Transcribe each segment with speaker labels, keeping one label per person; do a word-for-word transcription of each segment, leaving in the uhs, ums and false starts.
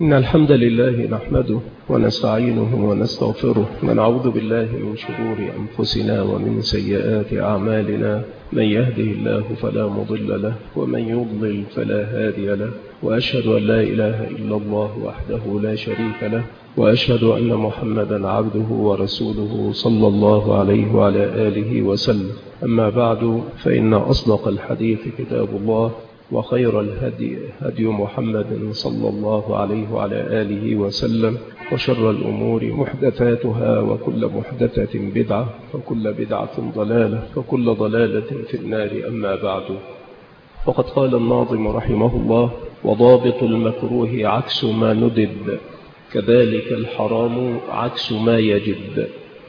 Speaker 1: إن الحمد لله نحمده ونستعينه ونستغفره ونعوذ بالله من شرور أنفسنا ومن سيئات أعمالنا. من يهده الله فلا مضل له ومن يضلل فلا هادي له، وأشهد أن لا إله إلا الله وحده لا شريك له، وأشهد أن محمدا عبده ورسوله صلى الله عليه وعلى آله وسلم. أما بعد، فإن أصدق الحديث كتاب الله، وخير الهدي هدي محمد صلى الله عليه وعلى آله وسلم، وشر الأمور محدثاتها، وكل محدثة بدعة، وكل بدعة ضلالة، وكل ضلالة في النار. أما بعد، فقد قال الناظم رحمه الله: وضابط المكروه عكس ما ندب، كذلك الحرام عكس ما يجب.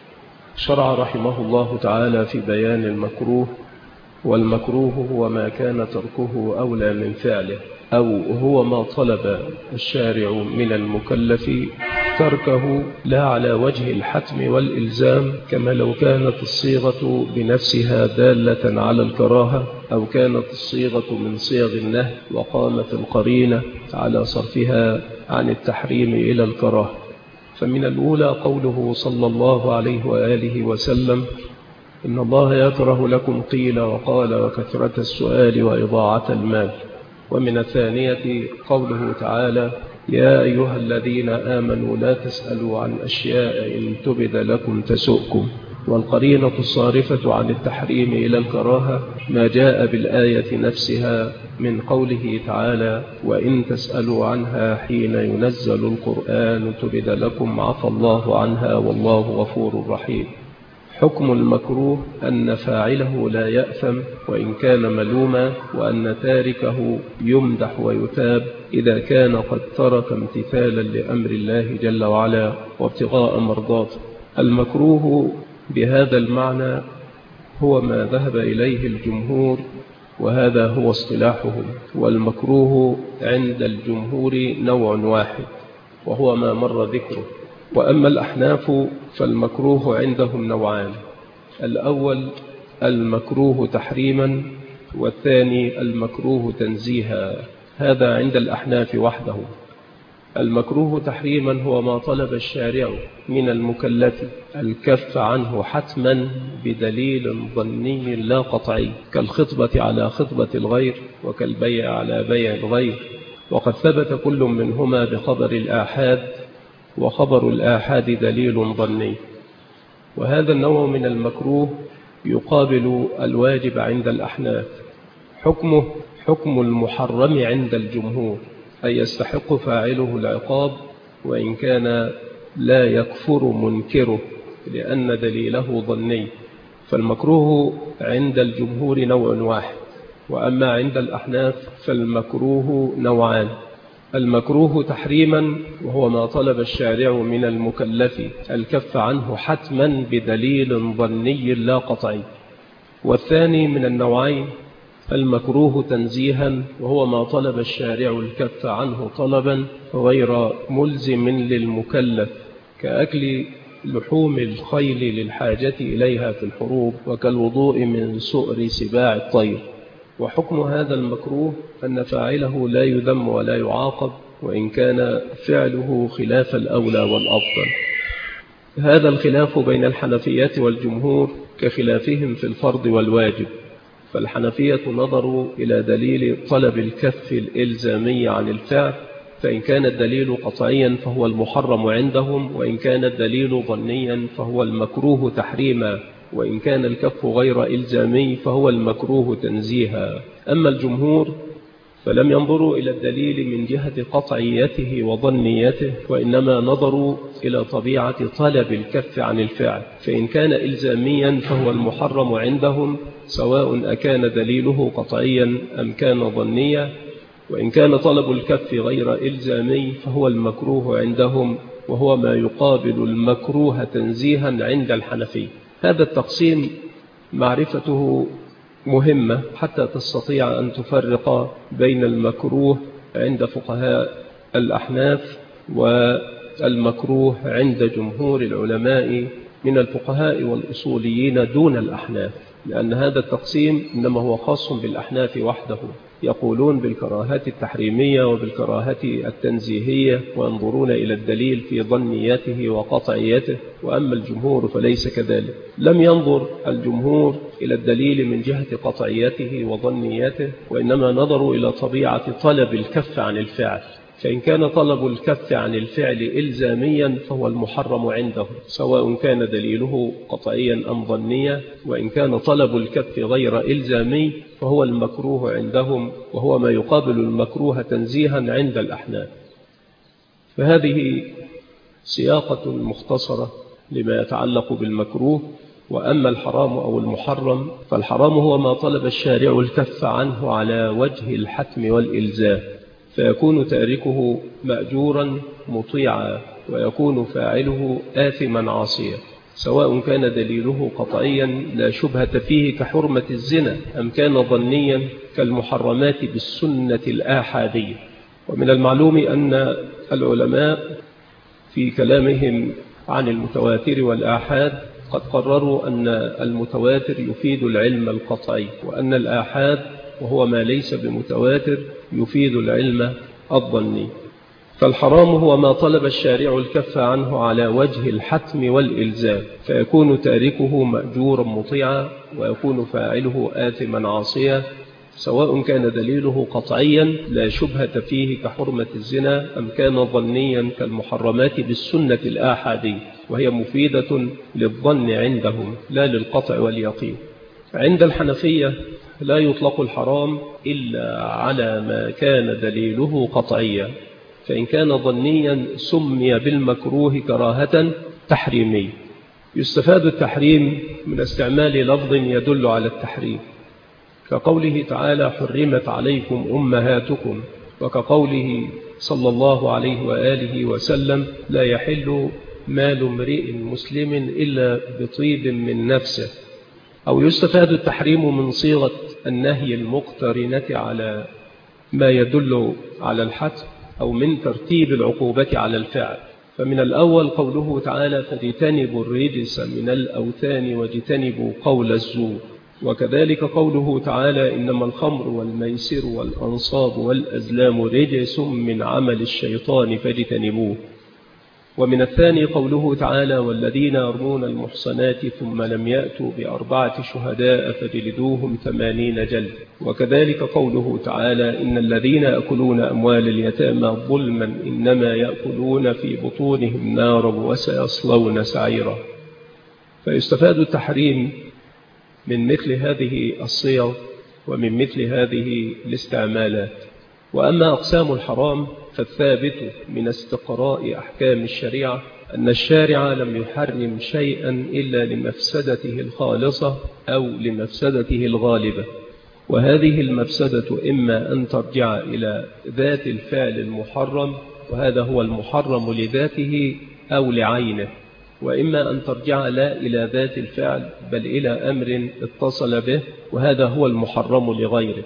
Speaker 1: شرع رحمه الله تعالى في بيان المكروه، والمكروه هو ما كان تركه أولى من فعله، أو هو ما طلب الشارع من المكلف تركه لا على وجه الحتم والإلزام، كما لو كانت الصيغة بنفسها دالة على الكراهة، أو كانت الصيغة من صيغ النهي وقامت القرينة على صرفها عن التحريم إلى الكراهة. فمن الأولى قوله صلى الله عليه وآله وسلم: إن الله يكره لكم قيل وقال وكثرة السؤال وإضاعة المال. ومن الثانية قوله تعالى: يا أيها الذين آمنوا لا تسألوا عن أشياء إن تبد لكم تسؤكم. والقرينة الصارفة عن التحريم إلى الكراهة ما جاء بالآية نفسها من قوله تعالى: وإن تسألوا عنها حين ينزل القرآن تبد لكم عفى الله عنها والله غفور رحيم. حكم المكروه أن فاعله لا يأثم وإن كان ملوما، وأن تاركه يمدح ويثاب إذا كان قد ترك امتثالا لأمر الله جل وعلا وابتغاء مرضاته. المكروه بهذا المعنى هو ما ذهب إليه الجمهور، وهذا هو اصطلاحهم. والمكروه عند الجمهور نوع واحد، وهو ما مر ذكره. وأما الأحناف فالمكروه عندهم نوعان: الأول المكروه تحريما، والثاني المكروه تنزيها. هذا عند الأحناف وحده. المكروه تحريما هو ما طلب الشارع من المكلف الكف عنه حتما بدليل ظني لا قطعي، كالخطبة على خطبة الغير، وكالبيع على بيع الغير، وقد ثبت كل منهما بخبر الآحاد، وخبر الآحاد دليل ظني. وهذا النوع من المكروه يقابل الواجب عند الأحناف. حكمه حكم المحرم عند الجمهور، أي يستحق فاعله العقاب وإن كان لا يكفر منكره لأن دليله ظني. فالمكروه عند الجمهور نوع واحد، وأما عند الأحناف فالمكروه نوعان: المكروه تحريما، وهو ما طلب الشارع من المكلف الكف عنه حتما بدليل ظني لا قطعي. والثاني من النوعين المكروه تنزيها، وهو ما طلب الشارع الكف عنه طلبا غير ملزم للمكلف، كأكل لحوم الخيل للحاجة إليها في الحروب، وكالوضوء من سؤر سباع الطير. وحكم هذا المكروه أن فاعله لا يذم ولا يعاقب وإن كان فعله خلاف الأولى والأفضل. هذا الخلاف بين الحنفية والجمهور كخلافهم في الفرض والواجب. فالحنفية نظروا إلى دليل طلب الكف الإلزامي عن الفعل، فإن كان الدليل قطعيا فهو المحرم عندهم، وإن كان الدليل ظنيا فهو المكروه تحريما، وإن كان الكف غير إلزامي فهو المكروه تنزيها. أما الجمهور فلم ينظروا إلى الدليل من جهة قطعيته وظنيته، وإنما نظروا إلى طبيعة طلب الكف عن الفعل، فإن كان إلزاميا فهو المحرم عندهم سواء أكان دليله قطعيا أم كان ظنيا، وإن كان طلب الكف غير إلزامي فهو المكروه عندهم، وهو ما يقابل المكروه تنزيها عند الحنفي. هذا التقسيم معرفته مهمة حتى تستطيع أن تفرق بين المكروه عند فقهاء الأحناف والمكروه عند جمهور العلماء من الفقهاء والأصوليين دون الأحناف، لأن هذا التقسيم إنما هو خاص بالأحناف وحده. يقولون بالكراهات التحريمية وبالكراهات التنزيهية، وينظرون إلى الدليل في ظنيته وقطعيته، وأما الجمهور فليس كذلك. لم ينظر الجمهور إلى الدليل من جهة قطعيته وظنيته، وإنما نظروا إلى طبيعة طلب الكف عن الفعل. فإن كان طلب الكف عن الفعل إلزاميا فهو المحرم عندهم، سواء كان دليله قطعيا أم ظنيا. وإن كان طلب الكف غير إلزامي فهو المكروه عندهم، وهو ما يقابل المكروه تنزيها عند الأحناف. فهذه سياقة مختصرة لما يتعلق بالمكروه. وأما الحرام أو المحرم، فالحرام هو ما طلب الشارع الكف عنه على وجه الحتم والإلزام، فيكون تاركه مأجورا مطيعا، ويكون فاعله آثما عاصيا، سواء كان دليله قطعيا لا شبهة فيه كحرمة الزنا، أم كان ظنيا كالمحرمات بالسنة الآحادية. ومن المعلوم أن العلماء في كلامهم عن المتواتر والآحاد قد قرروا أن المتواتر يفيد العلم القطعي، وأن الآحاد وهو ما ليس بمتواتر يفيد العلم الظني. فالحرام هو ما طلب الشارع الكف عنه على وجه الحتم والإلزام، فيكون تاركه مأجورا مطيعا، ويكون فاعله آثما عاصيا، سواء كان دليله قطعيا لا شبهة فيه كحرمة الزنا، أم كان ظنيا كالمحرمات بالسنة الآحادية، وهي مفيدة للظن عندهم لا للقطع واليقين. عند الحنفية لا يطلق الحرام إلا على ما كان دليله قطعيا، فإن كان ظنيا سمي بالمكروه كراهة تحريمية. يستفاد التحريم من استعمال لفظ يدل على التحريم، كقوله تعالى حرمت عليكم أمهاتكم، وكقوله صلى الله عليه وآله وسلم لا يحل مال امرئ مسلم إلا بطيب من نفسه. أو يستفاد التحريم من صيغة النهي المقترنة على ما يدل على الحتم، أو من ترتيب العقوبة على الفعل. فمن الأول قوله تعالى فاجتنبوا الرجس من الأوثان واجتنبوا قول الزور، وكذلك قوله تعالى إنما الخمر والميسر والأنصاب والأزلام رجس من عمل الشيطان فاجتنبوه. ومن الثاني قوله تعالى والذين يرمون المحصنات ثم لم يأتوا بأربعة شهداء فجلدوهم ثمانين جلد. وكذلك قوله تعالى إن الذين يأكلون أموال اليتامى ظلما إنما يأكلون في بطونهم نارا وسيصلون سعيرا. فيستفاد التحريم من مثل هذه الصيغ ومن مثل هذه الاستعمالات. وأما أقسام الحرام فالثابت من استقراء أحكام الشريعة أن الشارع لم يحرم شيئا إلا لمفسدته الخالصة أو لمفسدته الغالبة، وهذه المفسدة إما أن ترجع إلى ذات الفعل المحرم، وهذا هو المحرم لذاته أو لعينه، وإما أن ترجع لا إلى ذات الفعل بل إلى أمر اتصل به، وهذا هو المحرم لغيره.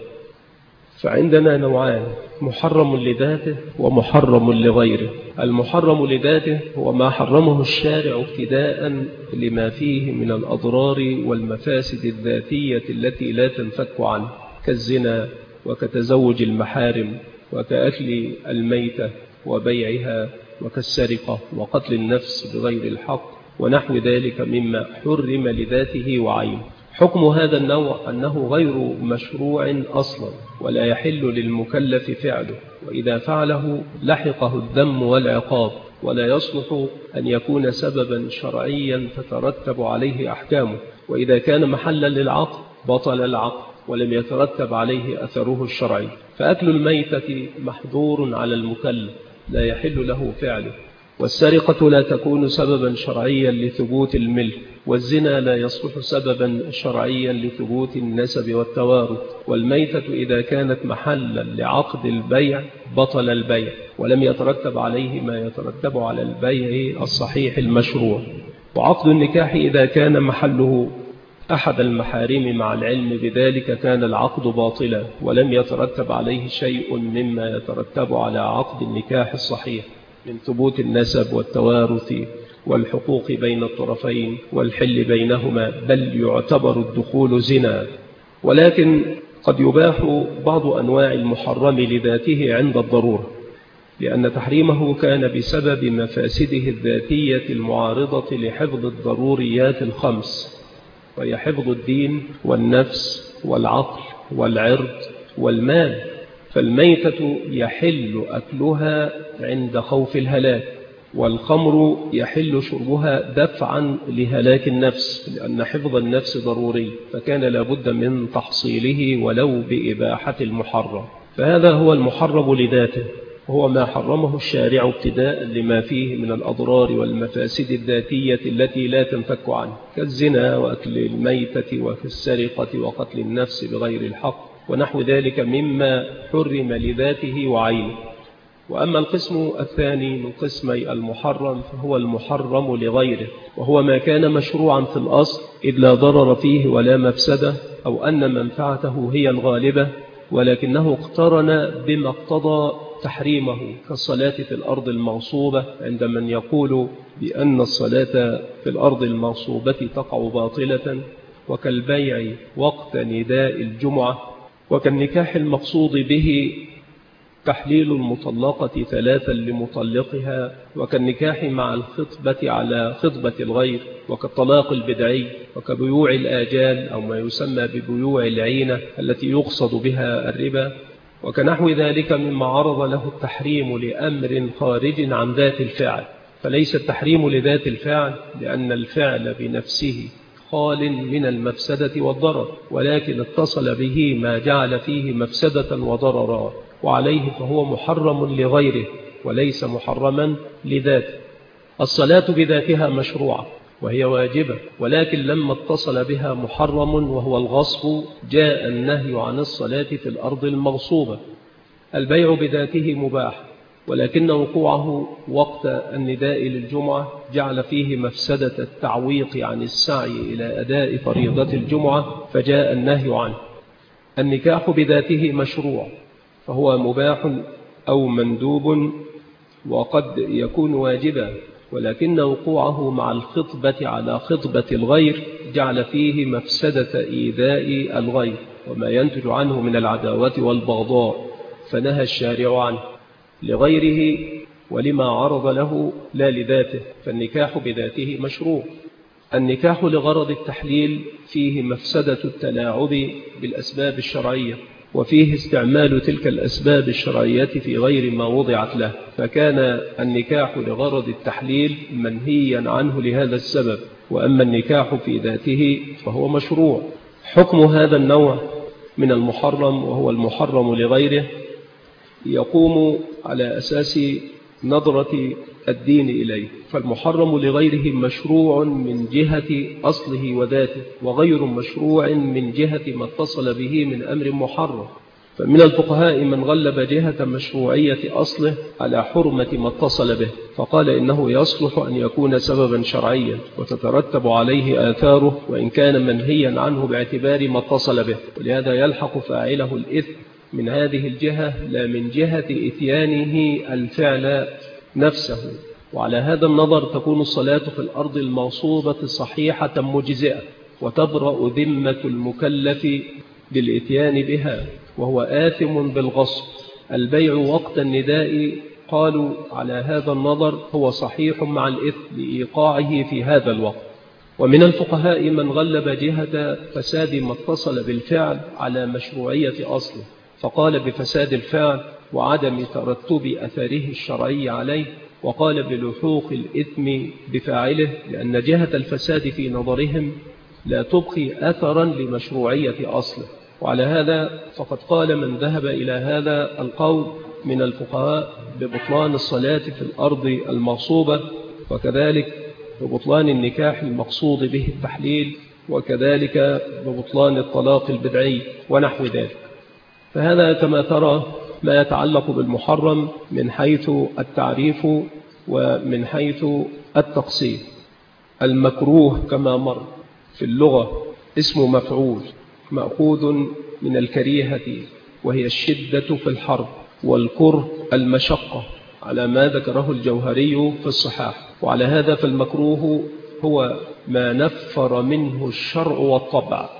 Speaker 1: فعندنا نوعان، محرم لذاته ومحرم لغيره. المحرم لذاته هو ما حرمه الشارع ابتداء لما فيه من الأضرار والمفاسد الذاتية التي لا تنفك عنه، كالزنا وكتزوج المحارم وكأكل الميتة وبيعها وكالسرقة وقتل النفس بغير الحق ونحو ذلك مما حرم لذاته وعينه. حكم هذا النوع أنه غير مشروع أصلا ولا يحل للمكلف فعله، وإذا فعله لحقه الذم والعقاب، ولا يصلح أن يكون سببا شرعيا تترتب عليه أحكامه. وإذا كان محلا للعقد بطل العقد ولم يترتب عليه أثره الشرعي. فأكل الميتة محظور على المكلف لا يحل له فعله، والسرقة لا تكون سببا شرعيا لثبوت الملك، والزنا لا يصلح سببا شرعيا لثبوت النسب والتوارث، والميتة إذا كانت محلا لعقد البيع بطل البيع ولم يترتب عليه ما يترتب على البيع الصحيح المشروع. وعقد النكاح إذا كان محله أحد المحارم مع العلم بذلك كان العقد باطلا ولم يترتب عليه شيء مما يترتب على عقد النكاح الصحيح من ثبوت النسب والتوارث والحقوق بين الطرفين والحل بينهما، بل يعتبر الدخول زنا. ولكن قد يباح بعض أنواع المحرم لذاته عند الضرورة، لأن تحريمه كان بسبب مفاسده الذاتية المعارضة لحفظ الضروريات الخمس، وهي حفظ الدين والنفس والعقل والعرض والمال. فالميتة يحل أكلها عند خوف الهلاك، والخمر يحل شربها دفعا لهلاك النفس، لأن حفظ النفس ضروري، فكان لابد من تحصيله ولو بإباحة المحرم. فهذا هو المحرم لذاته، وهو ما حرمه الشارع ابتداء لما فيه من الأضرار والمفاسد الذاتية التي لا تنفك عنه، كالزنا وأكل الميتة والسرقة وقتل النفس بغير الحق ونحو ذلك مما حرم لذاته وعينه. وأما القسم الثاني من قسمي المحرم فهو المحرم لغيره، وهو ما كان مشروعا في الأصل إذ لا ضرر فيه ولا مفسدة، أو أن منفعته هي الغالبة، ولكنه اقترن بما اقتضى تحريمه، كالصلاة في الأرض المغصوبة عند من يقول بأن الصلاة في الأرض المغصوبة تقع باطلة، وكالبيع وقت نداء الجمعة، وكالنكاح المقصود به تحليل المطلقة ثلاثا لمطلقها، وكالنكاح مع الخطبة على خطبة الغير، وكالطلاق البدعي، وكبيوع الآجال أو ما يسمى ببيوع العينة التي يقصد بها الربا، وكنحو ذلك مما عرض له التحريم لأمر خارج عن ذات الفعل. فليس التحريم لذات الفعل، لأن الفعل بنفسه خال من المفسدة والضرر، ولكن اتصل به ما جعل فيه مفسدة وضررا، وعليه فهو محرم لغيره وليس محرما لذاته. الصلاة بذاتها مشروعة وهي واجبة، ولكن لما اتصل بها محرم وهو الغصب جاء النهي عن الصلاة في الأرض المغصوبة. البيع بذاته مباح، ولكن وقوعه وقت النداء للجمعة جعل فيه مفسدة التعويق عن السعي إلى أداء فريضة الجمعة، فجاء النهي عنه. النكاح بذاته مشروع، فهو مباح أو مندوب، وقد يكون واجبا، ولكن وقوعه مع الخطبة على خطبة الغير جعل فيه مفسدة إيذاء الغير وما ينتج عنه من العداوة والبغضاء، فنهى الشارع عنه لغيره ولما عرض له لا لذاته. فالنكاح بذاته مشروع. النكاح لغرض التحليل فيه مفسدة التلاعب بالأسباب الشرعية، وفيه استعمال تلك الأسباب الشرعية في غير ما وضعت له، فكان النكاح لغرض التحليل منهيا عنه لهذا السبب. وأما النكاح في ذاته فهو مشروع. حكم هذا النوع من المحرم وهو المحرم لغيره يقوم على أساس نظرة الدين إليه. فالمحرم لغيره مشروع من جهة أصله وذاته، وغير مشروع من جهة ما اتصل به من أمر محرم. فمن الفقهاء من غلب جهة مشروعية أصله على حرمة ما اتصل به، فقال إنه يصلح أن يكون سببا شرعيا وتترتب عليه آثاره وإن كان منهيا عنه باعتبار ما اتصل به، ولهذا يلحق فاعله الإثم من هذه الجهة لا من جهة إتيانه الفعل نفسه. وعلى هذا النظر تكون الصلاة في الأرض المغصوبة صحيحة مجزئة، وتبرأ ذمة المكلف بالإتيان بها وهو آثم بالغصب. البيع وقت النداء قالوا على هذا النظر هو صحيح مع الإثم لإيقاعه في هذا الوقت. ومن الفقهاء من غلب جهة فساد ما اتصل بالفعل على مشروعية أصله، فقال بفساد الفعل وعدم ترتب أثره الشرعي عليه، وقال بلحوق الإثم بفاعله، لأن جهة الفساد في نظرهم لا تبقي أثرا لمشروعية أصله. وعلى هذا فقد قال من ذهب إلى هذا القول من الفقهاء ببطلان الصلاة في الأرض المغصوبة، وكذلك ببطلان النكاح المقصود به التحليل، وكذلك ببطلان الطلاق البدعي ونحو ذلك. فهذا كما ترى ما يتعلق بالمحرم من حيث التعريف ومن حيث التقسيم. المكروه كما مر في اللغة اسم مفعول مأخوذ من الكريهة، وهي الشدة في الحرب، والكره المشقة على ما ذكره الجوهري في الصحاح. وعلى هذا فالمكروه هو ما نفر منه الشرع والطبع،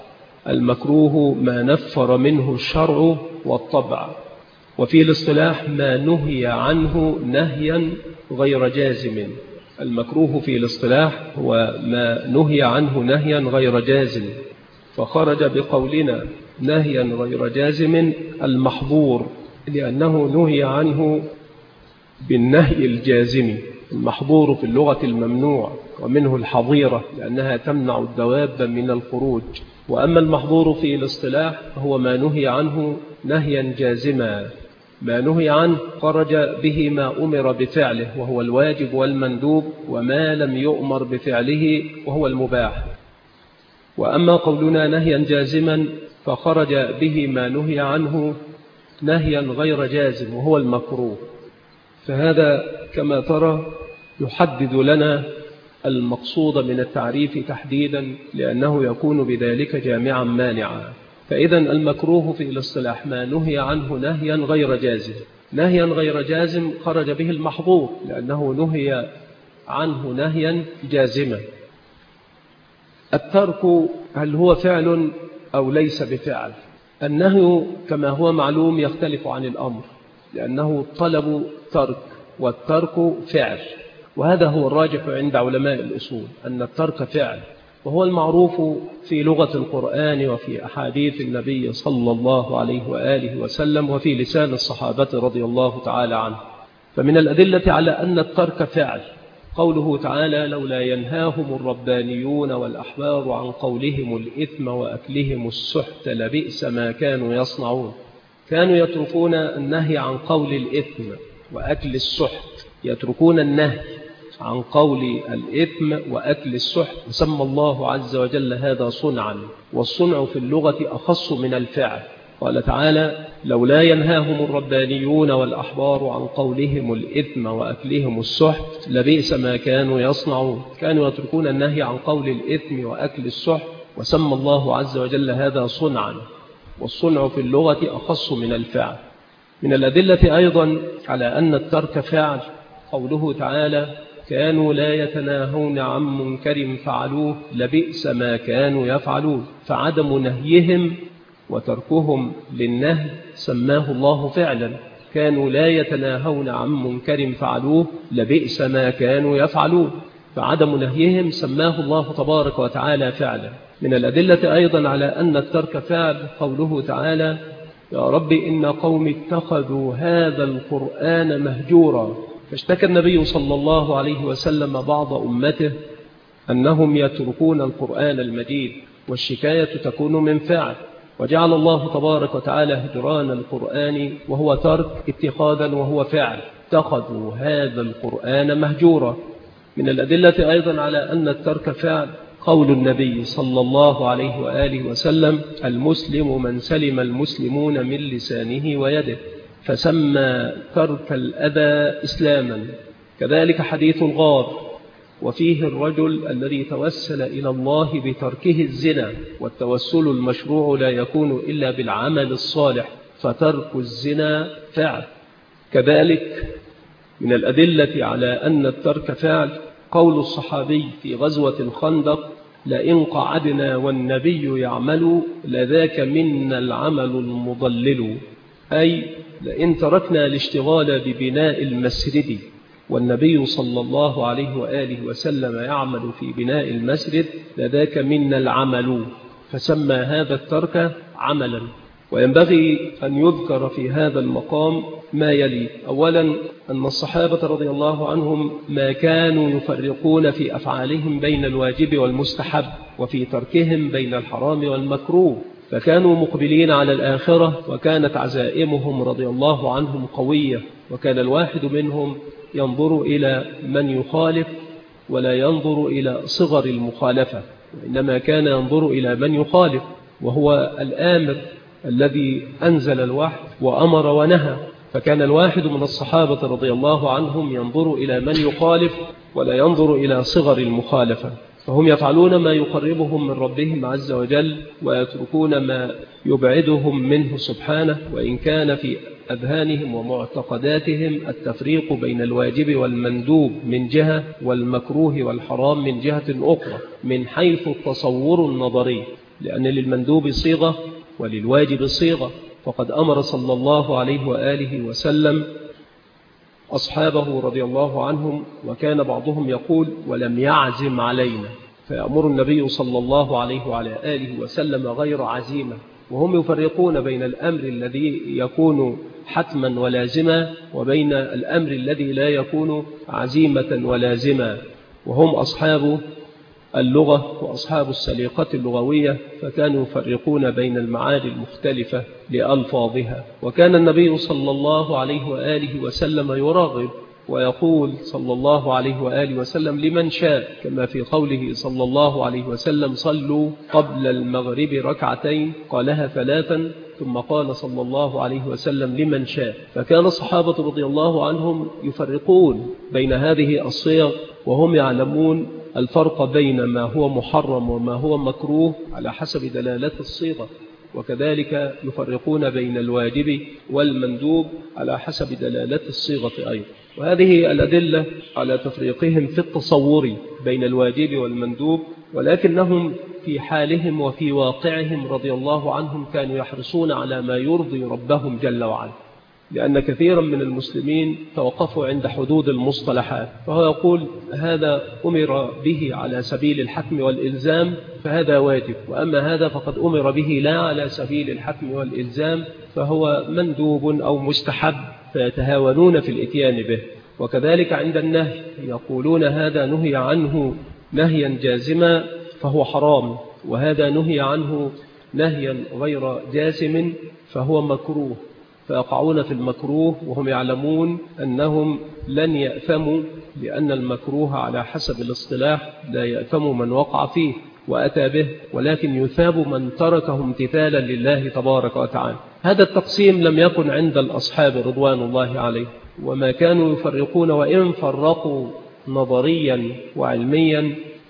Speaker 1: المكروه ما نفر منه الشرع والطبع، وفي الاصطلاح ما نهي عنه نهيا غير جازم. المكروه في الاصطلاح هو ما نهي عنه نهيا غير جازم، فخرج بقولنا نهيا غير جازم المحظور، لأنه نهي عنه بالنهي الجازم. المحظور في اللغة الممنوع، ومنه الحظيرة لأنها تمنع الدواب من الخروج. وأما المحظور في الاصطلاح هو ما نهي عنه نهيا جازما، ما نهي عنه خرج به ما أمر بفعله وهو الواجب والمندوب، وما لم يؤمر بفعله وهو المباح. وأما قولنا نهيا جازما فخرج به ما نهي عنه نهيا غير جازم وهو المكروه. فهذا كما ترى يحدد لنا المقصود من التعريف تحديدا، لأنه يكون بذلك جامعا مانعا. فإذا المكروه في الاصطلاح ما نهي عنه نهيا غير جازم. نهيا غير جازم خرج به المحظور لأنه نهي عنه نهيا جازما. الترك هل هو فعل أو ليس بفعل؟ النهي كما هو معلوم يختلف عن الأمر، لأنه طلب ترك والترك فعل، وهذا هو الراجح عند علماء الأصول أن الترك فعل، وهو المعروف في لغة القرآن وفي أحاديث النبي صلى الله عليه وآله وسلم وفي لسان الصحابة رضي الله تعالى عنه. فمن الأدلة على أن الترك فعل قوله تعالى لولا ينهاهم الربانيون والأحبار عن قولهم الإثم وأكلهم السحت لبئس ما كانوا يصنعون. كانوا يتركون النهي عن قول الإثم وأكل السحت، يتركون النهي عن قول الإثم وأكل السحت، وسمى الله عز وجل هذا صنعا، والصنع في اللغة أخص من الفعل. قال تعالى لولا ينهاهم الربانيون والأحبار عن قولهم الإثم وأكلهم السحت لبئس ما كانوا يصنعون. كانوا يتركون النهي عن قول الإثم وأكل السحت، وسمى الله عز وجل هذا صنعا، والصنع في اللغة أخص من الفعل. من الأدلة أيضا على أن الترك فعل قوله تعالى كانوا لا يتناهون عن منكر فعلوه لبئس ما كانوا يفعلون. فعدم نهيهم وتركهم للنهي سماه الله فعلا. كانوا لا يتناهون عن منكر فعلوه لبئس ما كانوا يفعلون، فعدم نهيهم سماه الله تبارك وتعالى فعلا. من الأدلة أيضا على أن الترك فعل قوله تعالى يا رب إن قوم اتخذوا هذا القرآن مهجورا. فاشتكى النبي صلى الله عليه وسلم بعض أمته أنهم يتركون القرآن المجيد، والشكاية تكون من فعل، وجعل الله تبارك وتعالى هجران القرآن وهو ترك اتخاذا وهو فعل. اتخذوا هذا القرآن مهجورا. من الأدلة أيضا على أن الترك فعل قول النبي صلى الله عليه وآله وسلم المسلم من سلم المسلمون من لسانه ويده، فسمى ترك الأذى إسلاما. كذلك حديث الغار وفيه الرجل الذي توسل إلى الله بتركه الزنا، والتوسل المشروع لا يكون إلا بالعمل الصالح، فترك الزنا فعل. كذلك من الأدلة على أن الترك فعل قول الصحابي في غزوة الخندق لئن قعدنا والنبي يعمل لذاك منا العمل المضلل، أي لئن تركنا الاشتغال ببناء المسجد والنبي صلى الله عليه وآله وسلم يعمل في بناء المسجد لذاك منا العمل، فسمى هذا الترك عملا. وينبغي أن يذكر في هذا المقام ما يلي. أولا أن الصحابة رضي الله عنهم ما كانوا يفرقون في أفعالهم بين الواجب والمستحب، وفي تركهم بين الحرام والمكروه، فكانوا مقبلين على الآخرة، وكانت عزائمهم رضي الله عنهم قوية، وكان الواحد منهم ينظر إلى من يخالف ولا ينظر إلى صغر المخالفة، وإنما كان ينظر إلى من يخالف، وهو الآمر الذي أنزل الوحي وأمر ونهى. فكان الواحد من الصحابة رضي الله عنهم ينظر إلى من يخالف ولا ينظر إلى صغر المخالفة، فهم يفعلون ما يقربهم من ربهم عز وجل، ويتركون ما يبعدهم منه سبحانه، وإن كان في أذهانهم ومعتقداتهم التفريق بين الواجب والمندوب من جهة والمكروه والحرام من جهة أخرى من حيث التصور النظري. لأن للمندوب صيغة وللواجب صيغة. فقد أمر صلى الله عليه وآله وسلم أصحابه رضي الله عنهم، وكان بعضهم يقول ولم يعزم علينا، فيأمر النبي صلى الله عليه وعلى آله وسلم غير عزيمة. وهم يفرقون بين الأمر الذي يكون حتما ولازما وبين الأمر الذي لا يكون عزيمة ولازما، وهم أصحاب اللغة وأصحاب السليقة اللغوية، فكانوا يفرقون بين المعاني المختلفة لألفاظها. وكان النبي صلى الله عليه وآله وسلم يراغب ويقول صلى الله عليه وآله وسلم لمن شاء، كما في قوله صلى الله عليه وسلم صلوا قبل المغرب ركعتين، قالها ثلاثا ثم قال صلى الله عليه وسلم لمن شاء. فكان الصحابة رضي الله عنهم يفرقون بين هذه الصيغ، وهم يعلمون الفرق بين ما هو محرم وما هو مكروه على حسب دلالة الصيغة، وكذلك يفرقون بين الواجب والمندوب على حسب دلالة الصيغة أيضا. وهذه الأدلة على تفريقهم في التصور بين الواجب والمندوب، ولكنهم في حالهم وفي واقعهم رضي الله عنهم كانوا يحرصون على ما يرضي ربهم جل وعلا، لأن كثيرا من المسلمين توقفوا عند حدود المصطلحات، فهو يقول هذا أمر به على سبيل الحتم والإلزام فهذا واجب، وأما هذا فقد أمر به لا على سبيل الحتم والإلزام فهو مندوب أو مستحب، فيتهاونون في الإتيان به. وكذلك عند النهي يقولون هذا نهي عنه نهيا جازما فهو حرام، وهذا نهي عنه نهيا غير جازم فهو مكروه، فيقعون في المكروه وهم يعلمون أنهم لن يأثموا، لأن المكروه على حسب الاصطلاح لا يأثم من وقع فيه وأتى به، ولكن يثاب من تركه امتثالا لله تبارك وتعالى. هذا التقسيم لم يكن عند الأصحاب رضوان الله عليه، وما كانوا يفرقون وإن فرقوا نظريا وعلميا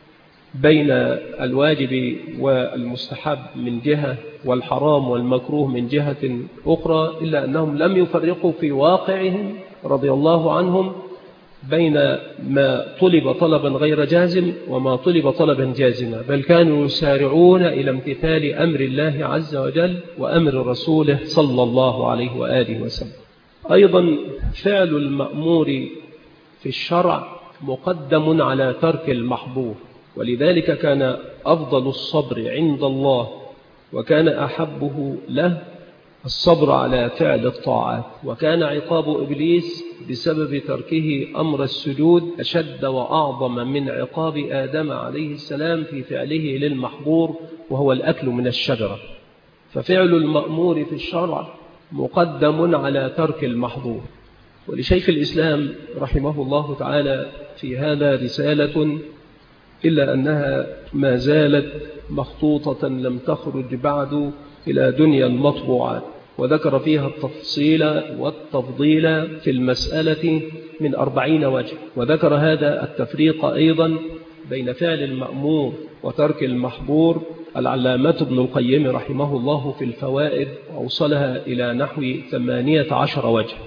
Speaker 1: بين الواجب والمستحب من جهة والحرام والمكروه من جهة أخرى، إلا أنهم لم يفرقوا في واقعهم رضي الله عنهم بين ما طلب طلبا غير جازم وما طلب طلبا جازما، بل كانوا يسارعون إلى امتثال أمر الله عز وجل وأمر رسوله صلى الله عليه وآله وسلم. أيضا فعل المأمور في الشرع مقدم على ترك المحظور، ولذلك كان أفضل الصبر عند الله وكان أحبه له الصبر على فعل الطاعات، وكان عقاب إبليس بسبب تركه أمر السجود أشد وأعظم من عقاب آدم عليه السلام في فعله للمحظور وهو الأكل من الشجرة. ففعل المأمور في الشرع مقدم على ترك المحظور. ولشيخ الإسلام رحمه الله تعالى في هذا رسالة، إلا أنها ما زالت مخطوطة لم تخرج بعد إلى دنيا المطبوعات، وذكر فيها التفصيل والتفضيل في المسألة من أربعين وجه، وذكر هذا التفريق أيضا بين فعل المأمور وترك المحظور العلامة ابن القيم رحمه الله في الفوائد، وأوصلها إلى نحو ثمانية عشر وجه.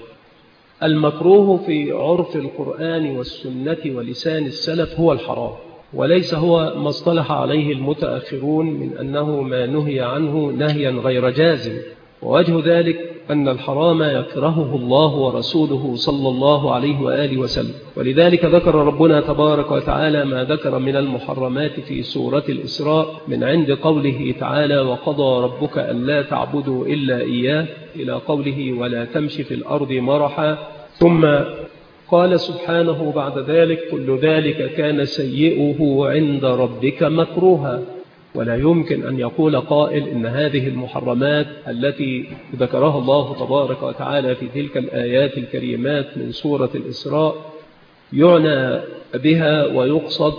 Speaker 1: المكروه في عرف القرآن والسنة ولسان السلف هو الحرام، وليس هو ما اصطلح عليه المتأخرون من أنه ما نهي عنه نهيا غير جازم. ووجه ذلك أن الحرام يكرهه الله ورسوله صلى الله عليه وآله وسلم، ولذلك ذكر ربنا تبارك وتعالى ما ذكر من المحرمات في سورة الإسراء من عند قوله تعالى وقضى ربك ألا تعبدوا إلا إياه إلى قوله ولا تمشي في الأرض مرحا، ثم قال سبحانه بعد ذلك كل ذلك كان سيئه عند ربك مكروها. ولا يمكن أن يقول قائل إن هذه المحرمات التي ذكرها الله تبارك وتعالى في تلك الآيات الكريمات من سورة الإسراء يعنى بها ويقصد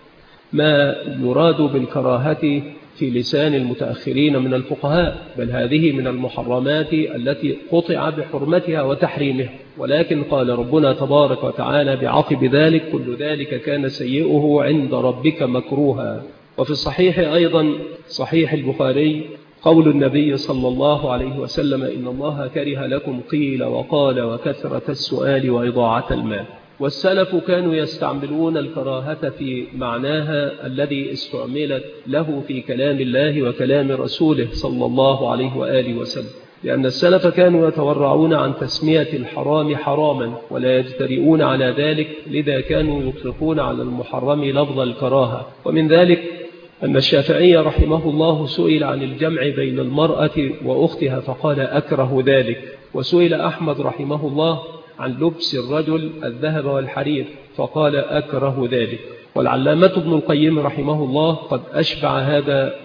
Speaker 1: ما يراد بالكراهة في لسان المتأخرين من الفقهاء، بل هذه من المحرمات التي قطع بحرمتها وتحريمها. ولكن قال ربنا تبارك وتعالى بعقب ذلك كل ذلك كان سيئه عند ربك مكروها. وفي الصحيح أيضا صحيح البخاري قول النبي صلى الله عليه وسلم إن الله كره لكم قيل وقال وكثرة السؤال وإضاعة المال. والسلف كانوا يستعملون الكراهة في معناها الذي استعملت له في كلام الله وكلام رسوله صلى الله عليه وآله وسلم، لأن السلف كانوا يتورعون عن تسمية الحرام حراما ولا يجترئون على ذلك، لذا كانوا يطلقون على المحرم لفظ الكراهة. ومن ذلك أن الشافعي رحمه الله سئل عن الجمع بين المرأة وأختها فقال أكره ذلك، وسئل أحمد رحمه الله عن لبس الرجل الذهب والحرير فقال أكره ذلك. والعلامة ابن القيم رحمه الله قد أشبع هذا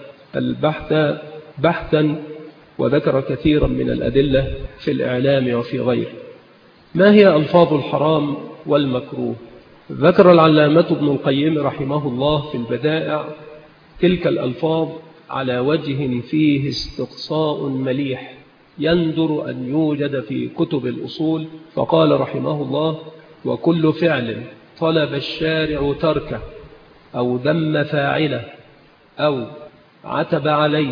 Speaker 1: البحث بحثا وذكر كثيرا من الأدلة في الإعلام وفي غيره. ما هي ألفاظ الحرام والمكروه؟ ذكر العلامة ابن القيم رحمه الله في البدائع تلك الألفاظ على وجه فيه استقصاء مليح يندر أن يوجد في كتب الأصول، فقال رحمه الله: وكل فعل طلب الشارع تركه أو ذم فاعله أو عتب عليه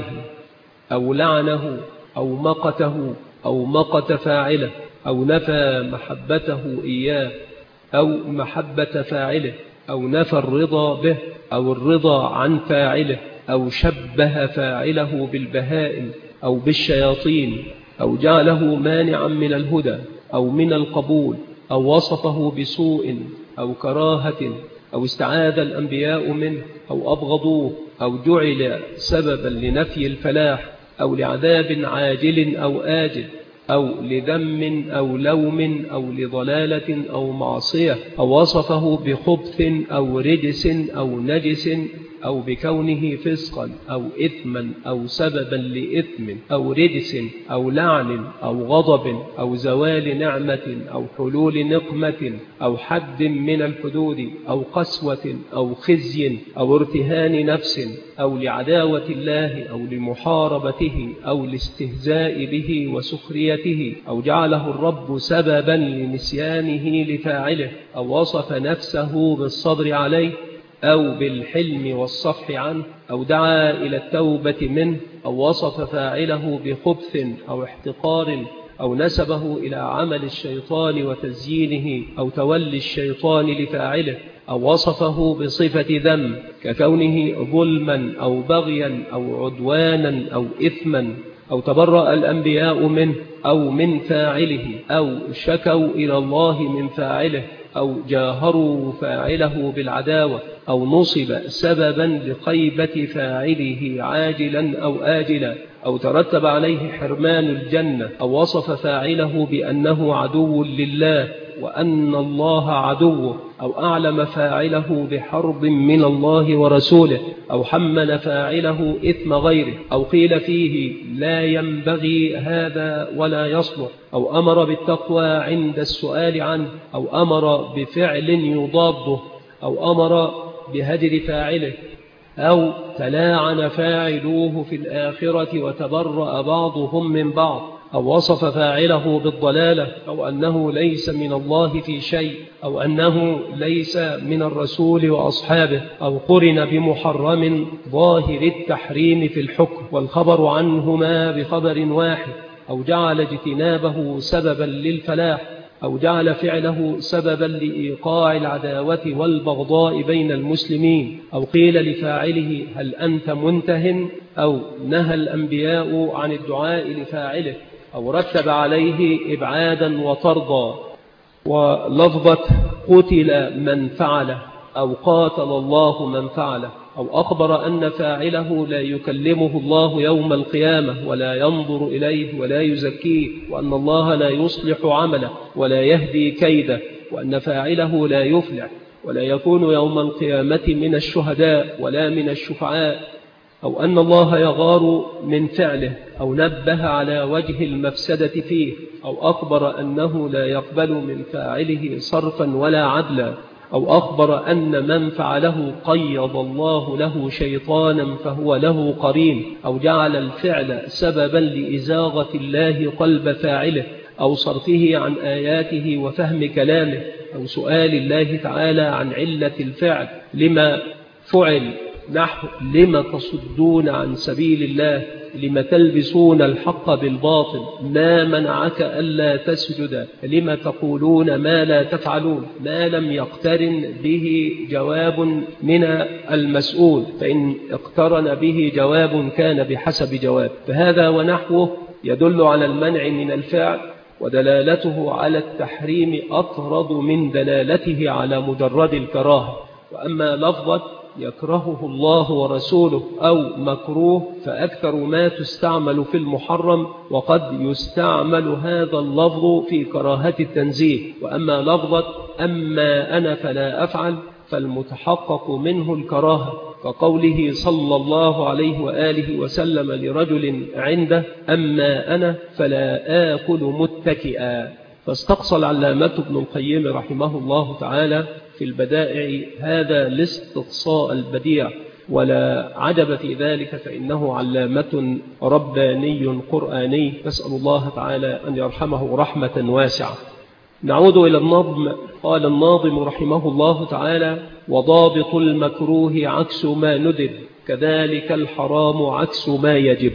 Speaker 1: أو لعنه أو مقته أو مقت فاعله أو نفى محبته إياه أو محبة فاعله أو نفى الرضا به أو الرضا عن فاعله أو شبه فاعله بالبهائم أو بالشياطين أو جعله مانعا من الهدى أو من القبول أو وصفه بسوء أو كراهة أو استعاذ الأنبياء منه أو أبغضوه أو جعل سببا لنفي الفلاح أو لعذاب عاجل أو آجل أو لذم أو لوم أو لضلالة أو معصية أو وصفه بخبث أو رجس أو نجس أو بكونه فسقا أو إثما أو سببا لإثم أو رجس أو لعن أو غضب أو زوال نعمة أو حلول نقمة أو حد من الحدود أو قسوة أو خزي أو ارتهان نفس أو لعداوة الله أو لمحاربته أو لاستهزاء به وسخريته أو جعله الرب سببا لنسيانه لفاعله أو وصف نفسه بالصبر عليه أو بالحلم والصفح عنه أو دعا إلى التوبة منه أو وصف فاعله بخبث أو احتقار أو نسبه إلى عمل الشيطان وتزيينه أو تولي الشيطان لفاعله أو وصفه بصفة ذم ككونه ظلما أو بغيا أو عدوانا أو إثما أو تبرأ الأنبياء منه أو من فاعله أو شكوا إلى الله من فاعله أو جاهروا فاعله بالعداوة أو نصب سببا لخيبة فاعله عاجلا أو آجلا أو ترتب عليه حرمان الجنة أو وصف فاعله بأنه عدو لله وأن الله عدوه أو أعلم فاعله بحرب من الله ورسوله أو حمل فاعله إثم غيره أو قيل فيه لا ينبغي هذا ولا يصلح أو أمر بالتقوى عند السؤال عنه أو أمر بفعل يضاده أو أمر بهجر فاعله أو تلاعن فاعلوه في الآخرة وتبرأ بعضهم من بعض أو وصف فاعله بالضلالة أو أنه ليس من الله في شيء أو أنه ليس من الرسول وأصحابه أو قرن بمحرم ظاهر التحريم في الحكم والخبر عنهما بخبر واحد أو جعل اجتنابه سببا للفلاح أو جعل فعله سببا لإيقاع العداوة والبغضاء بين المسلمين أو قيل لفاعله هل أنت منته أو نهى الأنبياء عن الدعاء لفاعله أو رتب عليه إبعادا وطردا ولفظة قتل من فعله أو قاتل الله من فعله أو أخبر أن فاعله لا يكلمه الله يوم القيامة ولا ينظر إليه ولا يزكيه وأن الله لا يصلح عمله ولا يهدي كيده وأن فاعله لا يفلح ولا يكون يوم القيامة من الشهداء ولا من الشفعاء أو أن الله يغار من فعله أو نبه على وجه المفسدة فيه أو أخبر أنه لا يقبل من فاعله صرفا ولا عدلا أو أخبر أن من فعله قيض الله له شيطانا فهو له قرين أو جعل الفعل سببا لإزاغة الله قلب فاعله أو صرفه عن آياته وفهم كلامه أو سؤال الله تعالى عن علة الفعل لما فعل نحو لم تصدون عن سبيل الله، لم تلبسون الحق بالباطل، ما منعك ألا تسجد، لم تقولون ما لا تفعلون، ما لم يقترن به جواب من المسؤول، فإن اقترن به جواب كان بحسب جواب. فهذا ونحوه يدل على المنع من الفعل، ودلالته على التحريم أطرد من دلالته على مجرد الكراهة. وأما لفظة يكرهه الله ورسوله أو مكروه فأكثر ما تستعمل في المحرم، وقد يستعمل هذا اللفظ في كراهة التنزيه. وأما لفظة أما أنا فلا أفعل فالمتحقق منه الكراهة، كقوله صلى الله عليه وآله وسلم لرجل عنده أما أنا فلا آكل متكئا. فاستقصى العلامة ابن القيم رحمه الله تعالى في البدائع هذا الاستقصاء البديع، ولا عجب في ذلك، فإنه علامة رباني قرآني، نسأل الله تعالى أن يرحمه رحمة واسعة. نعود إلى النظم. قال الناظم رحمه الله تعالى: وضابط المكروه عكس ما ندب، كذلك الحرام عكس ما يجب.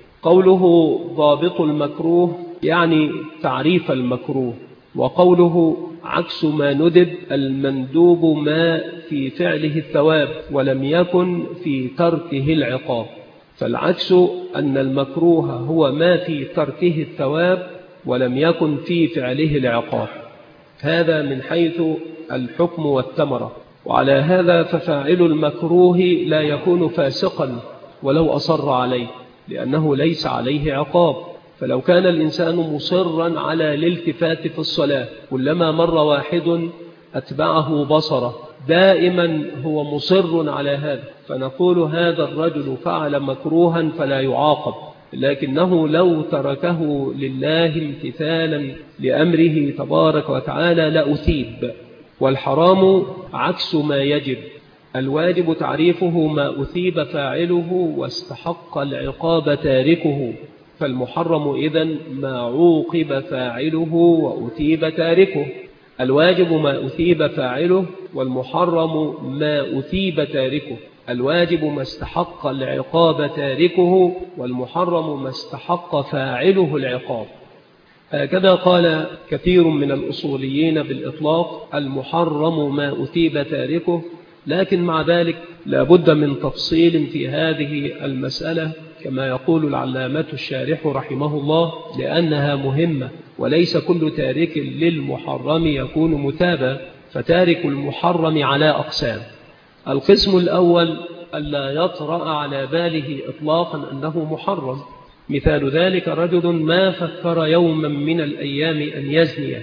Speaker 1: قوله ضابط المكروه يعني تعريف المكروه، وقوله عكس ما ندب المندوب ما في فعله الثواب ولم يكن في تركه العقاب. فالعكس أن المكروه هو ما في تركه الثواب ولم يكن في فعله العقاب. هذا من حيث الحكم والثمرة. وعلى هذا ففاعل المكروه لا يكون فاسقا ولو أصر عليه، لأنه ليس عليه عقاب. فلو كان الإنسان مصرا على الالتفات في الصلاة، كلما مر واحد أتبعه بصره، دائما هو مصر على هذا، فنقول هذا الرجل فعل مكروها فلا يعاقب، لكنه لو تركه لله امتثالا لأمره تبارك وتعالى لأثيب. والحرام عكس ما يجب. الواجب تعريفه ما أثيب فاعله واستحق العقاب تاركه، فالمحرم إذن ما عوقب فاعله وأثيب تاركه. الواجب ما أثيب فاعله، والمحرم ما أثيب تاركه. الواجب ما استحق العقاب تاركه، والمحرم ما استحق فاعله العقاب. هكذا قال كثير من الأصوليين بالإطلاق: المحرم ما أثيب تاركه. لكن مع ذلك لا بد من تفصيل في هذه المسألة، كما يقول العلامة الشارح رحمه الله، لأنها مهمة، وليس كل تارك للمحرم يكون مثابا، فتارك المحرم على أقسام. القسم الأول ألا يطرأ على باله إطلاقا أنه محرم. مثال ذلك رجل ما فكر يوما من الأيام أن يزني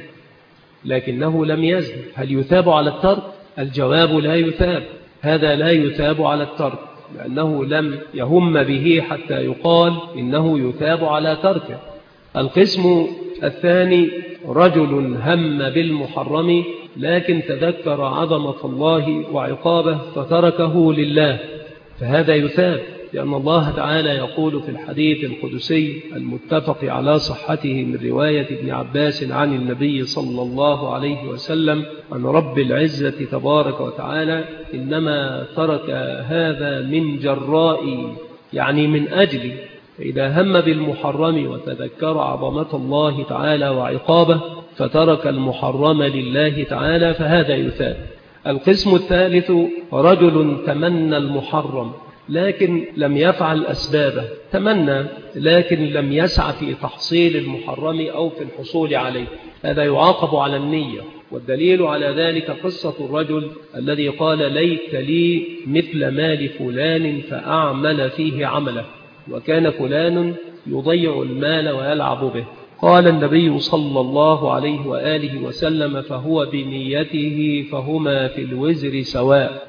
Speaker 1: لكنه لم يزن، هل يثاب على الترك؟ الجواب لا يثاب. هذا لا يثاب على الترك، لأنه لم يهم به حتى يقال إنه يثاب على تركه. القسم الثاني رجل هم بالمحرم لكن تذكر عظمة الله وعقابه فتركه لله، فهذا يثاب، لأن الله تعالى يقول في الحديث القدسي المتفق على صحته من رواية ابن عباس عن النبي صلى الله عليه وسلم عن رب العزة تبارك وتعالى: إنما ترك هذا من جرائي، يعني من أجلي. فإذا هم بالمحرم وتذكر عظمة الله تعالى وعقابه فترك المحرم لله تعالى، فهذا يثاب. القسم الثالث رجل تمنى المحرم لكن لم يفعل أسبابه، تمنى لكن لم يسعى في تحصيل المحرم أو في الحصول عليه، هذا يعاقب على النية. والدليل على ذلك قصة الرجل الذي قال: ليت لي مثل مال فلان فأعمل فيه عمله، وكان فلان يضيع المال ويلعب به. قال النبي صلى الله عليه وآله وسلم: فهو بنيته فهما في الوزر سواء.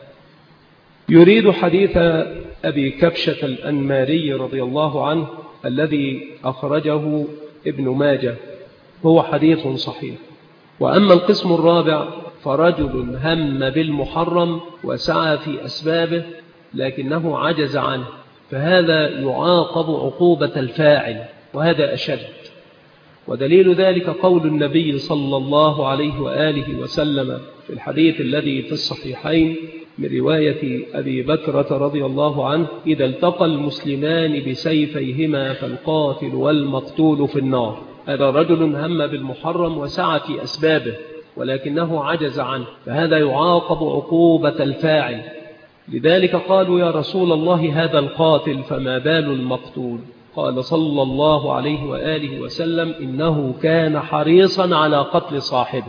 Speaker 1: يريد حديث أبي كبشة الأنماري رضي الله عنه الذي أخرجه ابن ماجه، هو حديث صحيح. وأما القسم الرابع فرجل هم بالمحرم وسعى في أسبابه لكنه عجز عنه، فهذا يعاقب عقوبة الفاعل، وهذا أشد. ودليل ذلك قول النبي صلى الله عليه وآله وسلم في الحديث الذي في الصحيحين: من رواية أبي بكرة رضي الله عنه: إذا التقى المسلمان بسيفيهما فالقاتل والمقتول في النار. هذا رجل هم بالمحرم وسعى في أسبابه ولكنه عجز عنه، فهذا يعاقب عقوبة الفاعل. لذلك قالوا: يا رسول الله هذا القاتل فما بال المقتول؟ قال صلى الله عليه وآله وسلم: إنه كان حريصا على قتل صاحبه.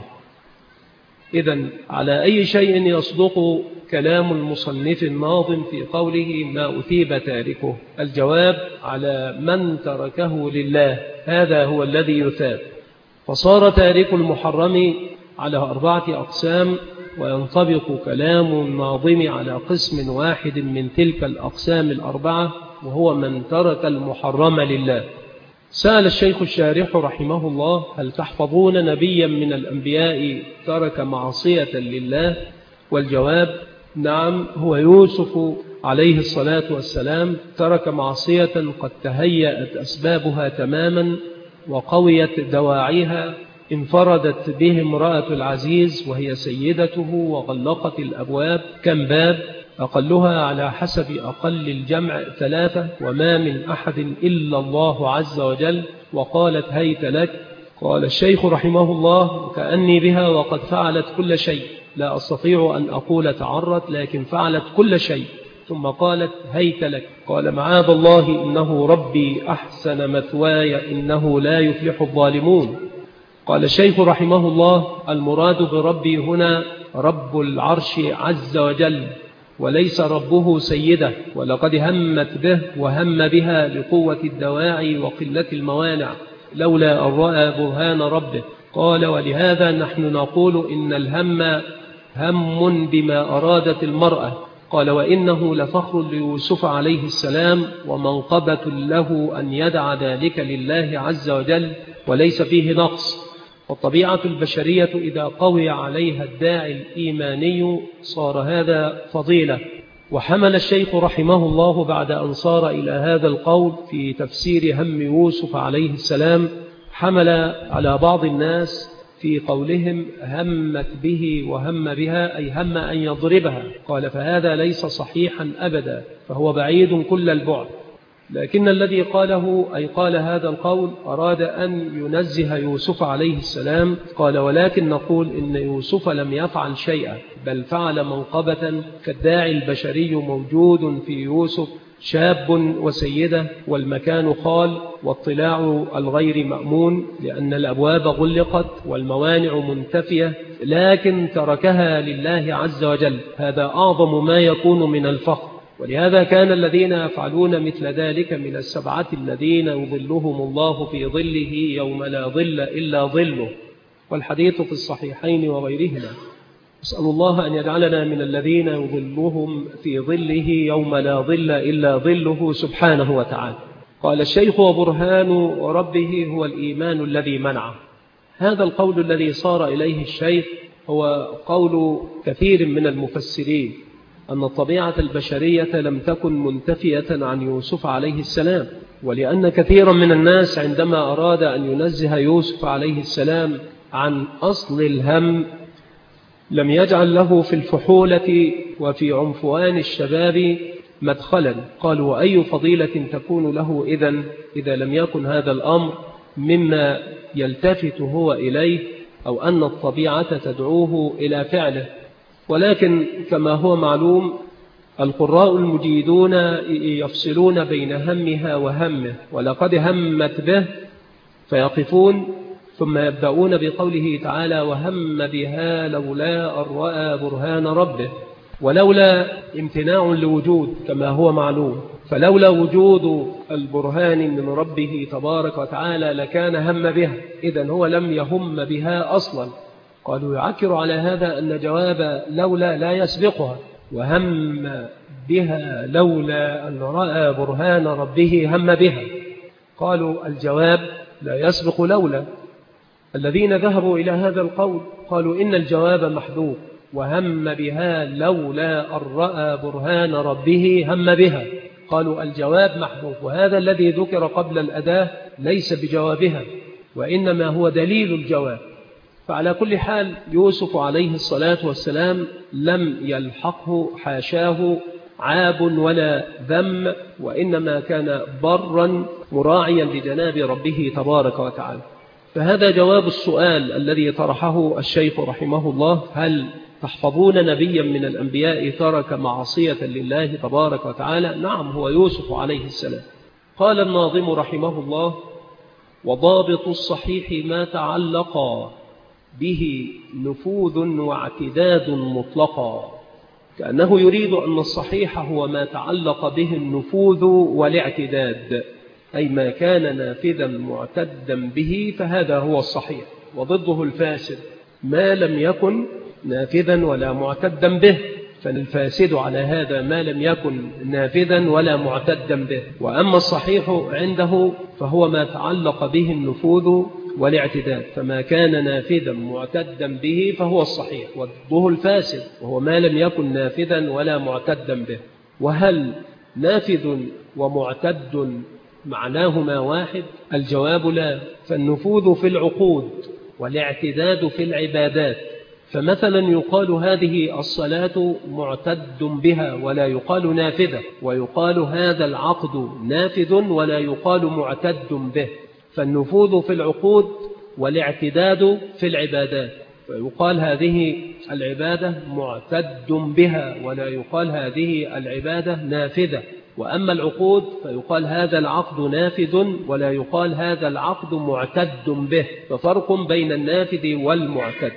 Speaker 1: إذن على أي شيء يصدق كلام المصنف الناظم في قوله: ما أثيب تاركه؟ الجواب: على من تركه لله، هذا هو الذي يثاب. فصار تارك المحرم على أربعة أقسام، وينطبق كلام الناظم على قسم واحد من تلك الأقسام الأربعة، وهو من ترك المحرم لله. سأل الشيخ الشارح رحمه الله: هل تحفظون نبيا من الأنبياء ترك معصية لله؟ والجواب: نعم، هو يوسف عليه الصلاة والسلام ترك معصية قد تهيأت أسبابها تماما وقويت دواعيها. انفردت به امرأة العزيز وهي سيدته وغلقت الأبواب. كم باب؟ أقلها على حسب أقل الجمع ثلاثة، وما من أحد إلا الله عز وجل. وقالت: هيت لك. قال الشيخ رحمه الله: كأني بها وقد فعلت كل شيء، لا أستطيع أن أقول تعرت، لكن فعلت كل شيء. ثم قالت: هيت لك. قال: معاذ الله، إنه ربي أحسن مثواي، إنه لا يفلح الظالمون. قال الشيخ رحمه الله: المراد بربي هنا رب العرش عز وجل، وليس ربه سيده، ولقد همت به وهم بها لقوة الدواعي وقلة الموانع، لولا أن رأى برهان ربه. قال: ولهذا نحن نقول إن الهم هم بما أرادت المرأة. قال: وإنه لفخر ليوسف عليه السلام ومنقبة له أن يدع ذلك لله عز وجل، وليس فيه نقص. والطبيعة البشرية إذا قوي عليها الداعي الإيماني صار هذا فضيلة. وحمل الشيخ رحمه الله بعد أن صار إلى هذا القول في تفسير هم يوسف عليه السلام، حمل على بعض الناس في قولهم همت به وهم بها، أي هم أن يضربها. قال: فهذا ليس صحيحا أبدا، فهو بعيد كل البعد. لكن الذي قاله، أي قال هذا القول، أراد أن ينزه يوسف عليه السلام. قال: ولكن نقول إن يوسف لم يفعل شيئا، بل فعل منقبة، كالداعي البشري موجود في يوسف، شاب وسيدة، والمكان خال، واطلاع الغير مأمون، لأن الأبواب غلقت والموانع منتفية، لكن تركها لله عز وجل. هذا أعظم ما يكون من الفخر. ولهذا كان الذين يفعلون مثل ذلك من السبعة الذين يظلهم الله في ظله يوم لا ظل إلا ظله، والحديث في الصحيحين وغيرهما. أسأل الله أن يجعلنا من الذين يظلهم في ظله يوم لا ظل إلا ظله سبحانه وتعالى. قال الشيخ: وبرهان ربه هو الإيمان الذي منعه. هذا القول الذي صار إليه الشيخ هو قول كثير من المفسرين، أن الطبيعة البشرية لم تكن منتفية عن يوسف عليه السلام، ولأن كثيرا من الناس عندما أراد أن ينزه يوسف عليه السلام عن أصل الهم لم يجعل له في الفحولة وفي عنفوان الشباب مدخلا. قالوا: وأي فضيلة تكون له إذن إذا لم يكن هذا الأمر مما يلتفت هو إليه، أو أن الطبيعة تدعوه إلى فعله. ولكن كما هو معلوم، القراء المجيدون يفصلون بين همها وهمه. ولقد همت به فيقفون، ثم يبدأون بقوله تعالى: وهم بها لولا أن رأى برهان ربه. ولولا امتناع لوجود كما هو معلوم، فلولا وجود البرهان من ربه تبارك وتعالى لكان هم بها، إذن هو لم يهم بها أصلا. قالوا: يعكر على هذا أن جواب لولا لا يسبقها، وهم بها لولا أن رأى برهان ربه هم بها. قالوا: الجواب لا يسبق لولا. الذين ذهبوا إلى هذا القول قالوا: إن الجواب محذوف، وهم بها لولا أن رأى برهان ربه هم بها. قالوا: الجواب محذوف، وهذا الذي ذكر قبل الأداة ليس بجوابها، وإنما هو دليل الجواب. فعلى كل حال يوسف عليه الصلاة والسلام لم يلحقه حاشاه عاب ولا ذم، وإنما كان برا مراعيا لجناب ربه تبارك وتعالى. فهذا جواب السؤال الذي طرحه الشيخ رحمه الله: هل تحفظون نبيا من الأنبياء ترك معصية لله تبارك وتعالى؟ نعم، هو يوسف عليه السلام. قال الناظم رحمه الله: وضابط الصحيح ما تعلق به نفوذ واعتداد مطلقا. كأنه يريد أن الصحيح هو ما تعلق به النفوذ والاعتداد، أي ما كان نافذا معتدا به فهذا هو الصحيح، وضده الفاسد ما لم يكن نافذا ولا معتدا به، فالفاسد على هذا ما لم يكن نافذا ولا معتدا به. وأما الصحيح عنده فهو ما تعلق به النفوذ والاعتداد، فما كان نافذا معتدا به فهو الصحيح، وضده الفاسد وهو ما لم يكن نافذا ولا معتدا به. وهل نافذ ومعتد معناهما واحد؟ الجواب لا، فالنفوذ في العقود والاعتداد في العبادات. فمثلا يقال هذه الصلاة معتد بها ولا يقال نافذة، ويقال هذا العقد نافذ ولا يقال معتد به. فالنفوذ في العقود والاعتداد في العبادات، فيقال هذه العبادة معتد بها ولا يقال هذه العبادة نافذة. وأما العقود فيقال هذا العقد نافذ ولا يقال هذا العقد معتد به، ففرق بين النافذ والمعتد.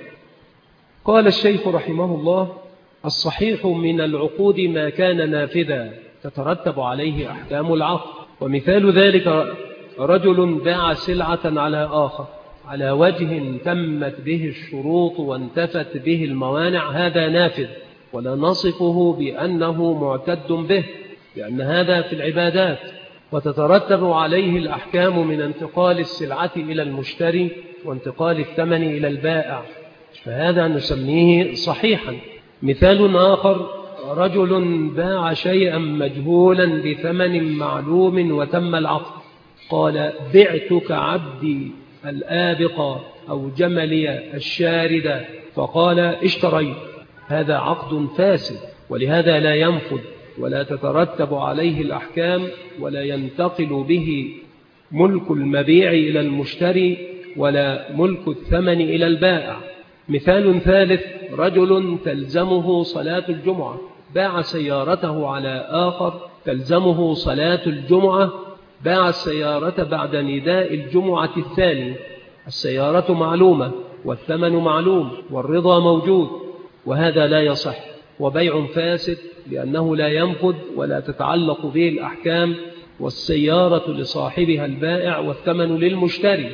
Speaker 1: قال الشيخ رحمه الله: الصحيح من العقود ما كان نافذا تترتب عليه أحكام العقد. ومثال ذلك رجل باع سلعة على آخر على وجه تمت به الشروط وانتفت به الموانع، هذا نافذ، ولا نصفه بأنه معتد به، لأن هذا في العبادات، وتترتب عليه الأحكام من انتقال السلعة إلى المشتري وانتقال الثمن إلى البائع، فهذا نسميه صحيحا. مثال آخر: رجل باع شيئا مجهولا بثمن معلوم وتم العقد، قال: بعتك عبدي الآبق أو جملي الشارد، فقال: اشتريت، هذا عقد فاسد، ولهذا لا ينفذ ولا تترتب عليه الأحكام ولا ينتقل به ملك المبيع إلى المشتري ولا ملك الثمن إلى البائع. مثال ثالث: رجل تلزمه صلاة الجمعة، باع سيارته على آخر تلزمه صلاة الجمعة، باع السيارة بعد نداء الجمعة الثاني، السيارة معلومة والثمن معلوم والرضا موجود، وهذا لا يصح، وبيع فاسد لأنه لا ينفذ ولا تتعلق به الأحكام، والسيارة لصاحبها البائع والثمن للمشتري.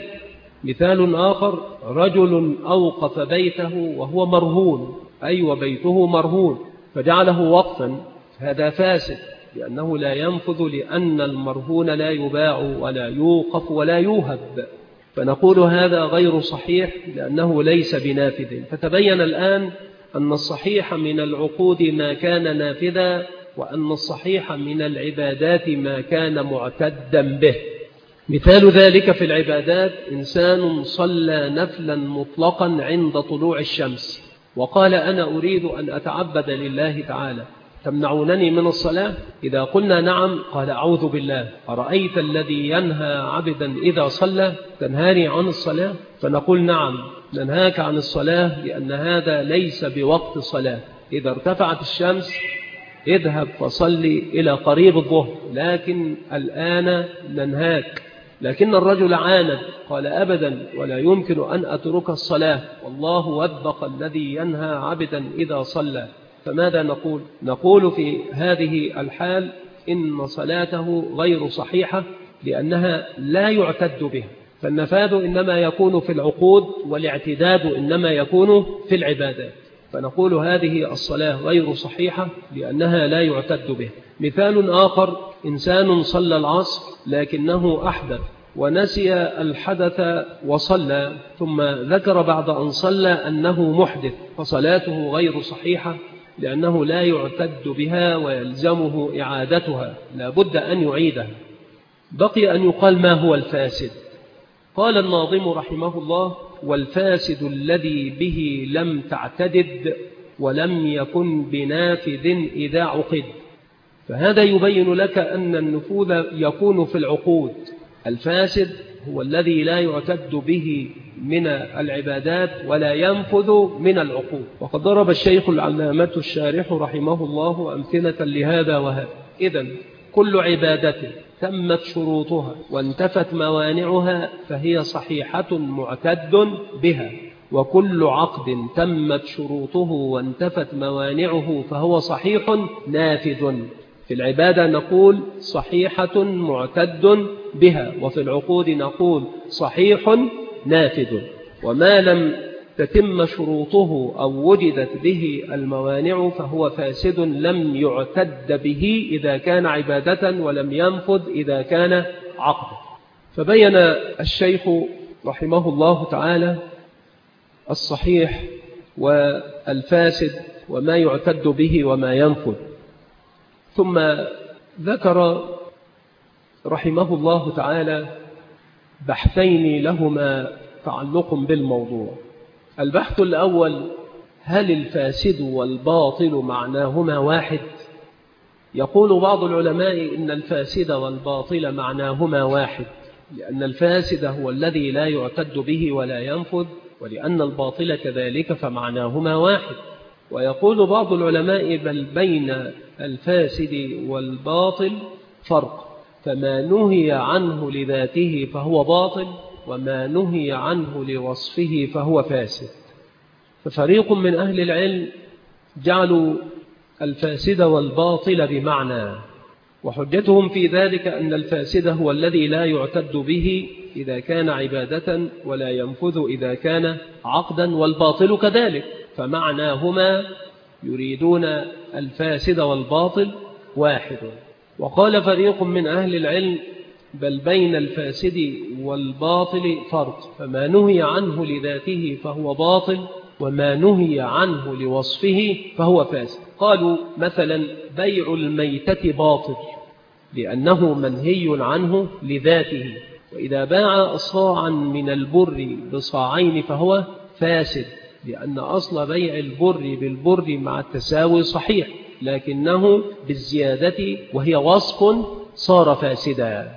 Speaker 1: مثال آخر: رجل أوقف بيته وهو مرهون، أي وبيته مرهون، فجعله وقفا، هذا فاسد لأنه لا ينفذ، لأن المرهون لا يباع ولا يوقف ولا يوهب، فنقول هذا غير صحيح لأنه ليس بنافذ. فتبين الآن أن الصحيح من العقود ما كان نافذا، وأن الصحيح من العبادات ما كان معتدا به. مثال ذلك في العبادات: إنسان صلى نفلا مطلقا عند طلوع الشمس وقال: أنا أريد أن أتعبد لله تعالى، تمنعونني من الصلاة؟ إذا قلنا نعم، قال: أعوذ بالله، أرأيت الذي ينهى عبدا إذا صلى تنهاني عن الصلاة؟ فنقول: نعم، ننهاك عن الصلاة لأن هذا ليس بوقت صلاة، إذا ارتفعت الشمس اذهب فصلي إلى قريب الظهر، لكن الآن ننهاك. لكن الرجل عاند، قال: أبدا، ولا يمكن أن أترك الصلاة، والله وثق الذي ينهى عبدا إذا صلى. فماذا نقول؟ نقول في هذه الحال إن صلاته غير صحيحة لأنها لا يعتد بها، فالنفاذ إنما يكون في العقود والاعتداد إنما يكون في العبادات، فنقول هذه الصلاة غير صحيحة لأنها لا يعتد بها. مثال آخر: إنسان صلى العصر لكنه أحدث ونسي الحدث وصلى، ثم ذكر بعد أن صلى أنه محدث، فصلاته غير صحيحة لأنه لا يعتد بها ويلزمه إعادتها، لا بد أن يعيدها. بقي أن يقال ما هو الفاسد. قال الناظم رحمه الله: والفاسد الذي به لم تعتدد ولم يكن بنافذ إذا عقد. فهذا يبين لك أن النفوذ يكون في العقود. الفاسد هو الذي لا يعتد به من العبادات ولا ينفذ من العقود. وقد ضرب الشيخ العلامة الشارح رحمه الله أمثلة لهذا وهذا. إذن كل عبادة تمت شروطها وانتفت موانعها فهي صحيحة معتد بها، وكل عقد تمت شروطه وانتفت موانعه فهو صحيح نافذ. في العبادة نقول صحيحة معتد بها، وفي العقود نقول صحيح نافذ. وما لم تتم شروطه أو وجدت به الموانع فهو فاسد لم يعتد به إذا كان عبادة ولم ينفذ إذا كان عقد. فبين الشيخ رحمه الله تعالى الصحيح والفاسد وما يعتد به وما ينفذ، ثم ذكر رحمه الله تعالى بحثين لهما تعلق بالموضوع. البحث الأول: هل الفاسد والباطل معناهما واحد؟ يقول بعض العلماء إن الفاسد والباطل معناهما واحد، لأن الفاسد هو الذي لا يعتد به ولا ينفذ، ولأن الباطل كذلك فمعناهما واحد. ويقول بعض العلماء بل بين الفاسد والباطل فرق، فما نهي عنه لذاته فهو باطل، وما نهي عنه لوصفه فهو فاسد. ففريق من أهل العلم جعلوا الفاسد والباطل بمعنى، وحجتهم في ذلك أن الفاسد هو الذي لا يعتد به إذا كان عبادة ولا ينفذ إذا كان عقدا، والباطل كذلك، فمعناهما يريدون الفاسد والباطل واحد. وقال فريق من أهل العلم بل بين الفاسد والباطل فرق، فما نهي عنه لذاته فهو باطل، وما نهي عنه لوصفه فهو فاسد. قالوا مثلا بيع الميتة باطل لأنه منهي عنه لذاته، وإذا باع صاعا من البر بصاعين فهو فاسد، لأن أصل بيع البر بالبر مع التساوي صحيح، لكنه بالزيادة وهي وصف صار فاسدا.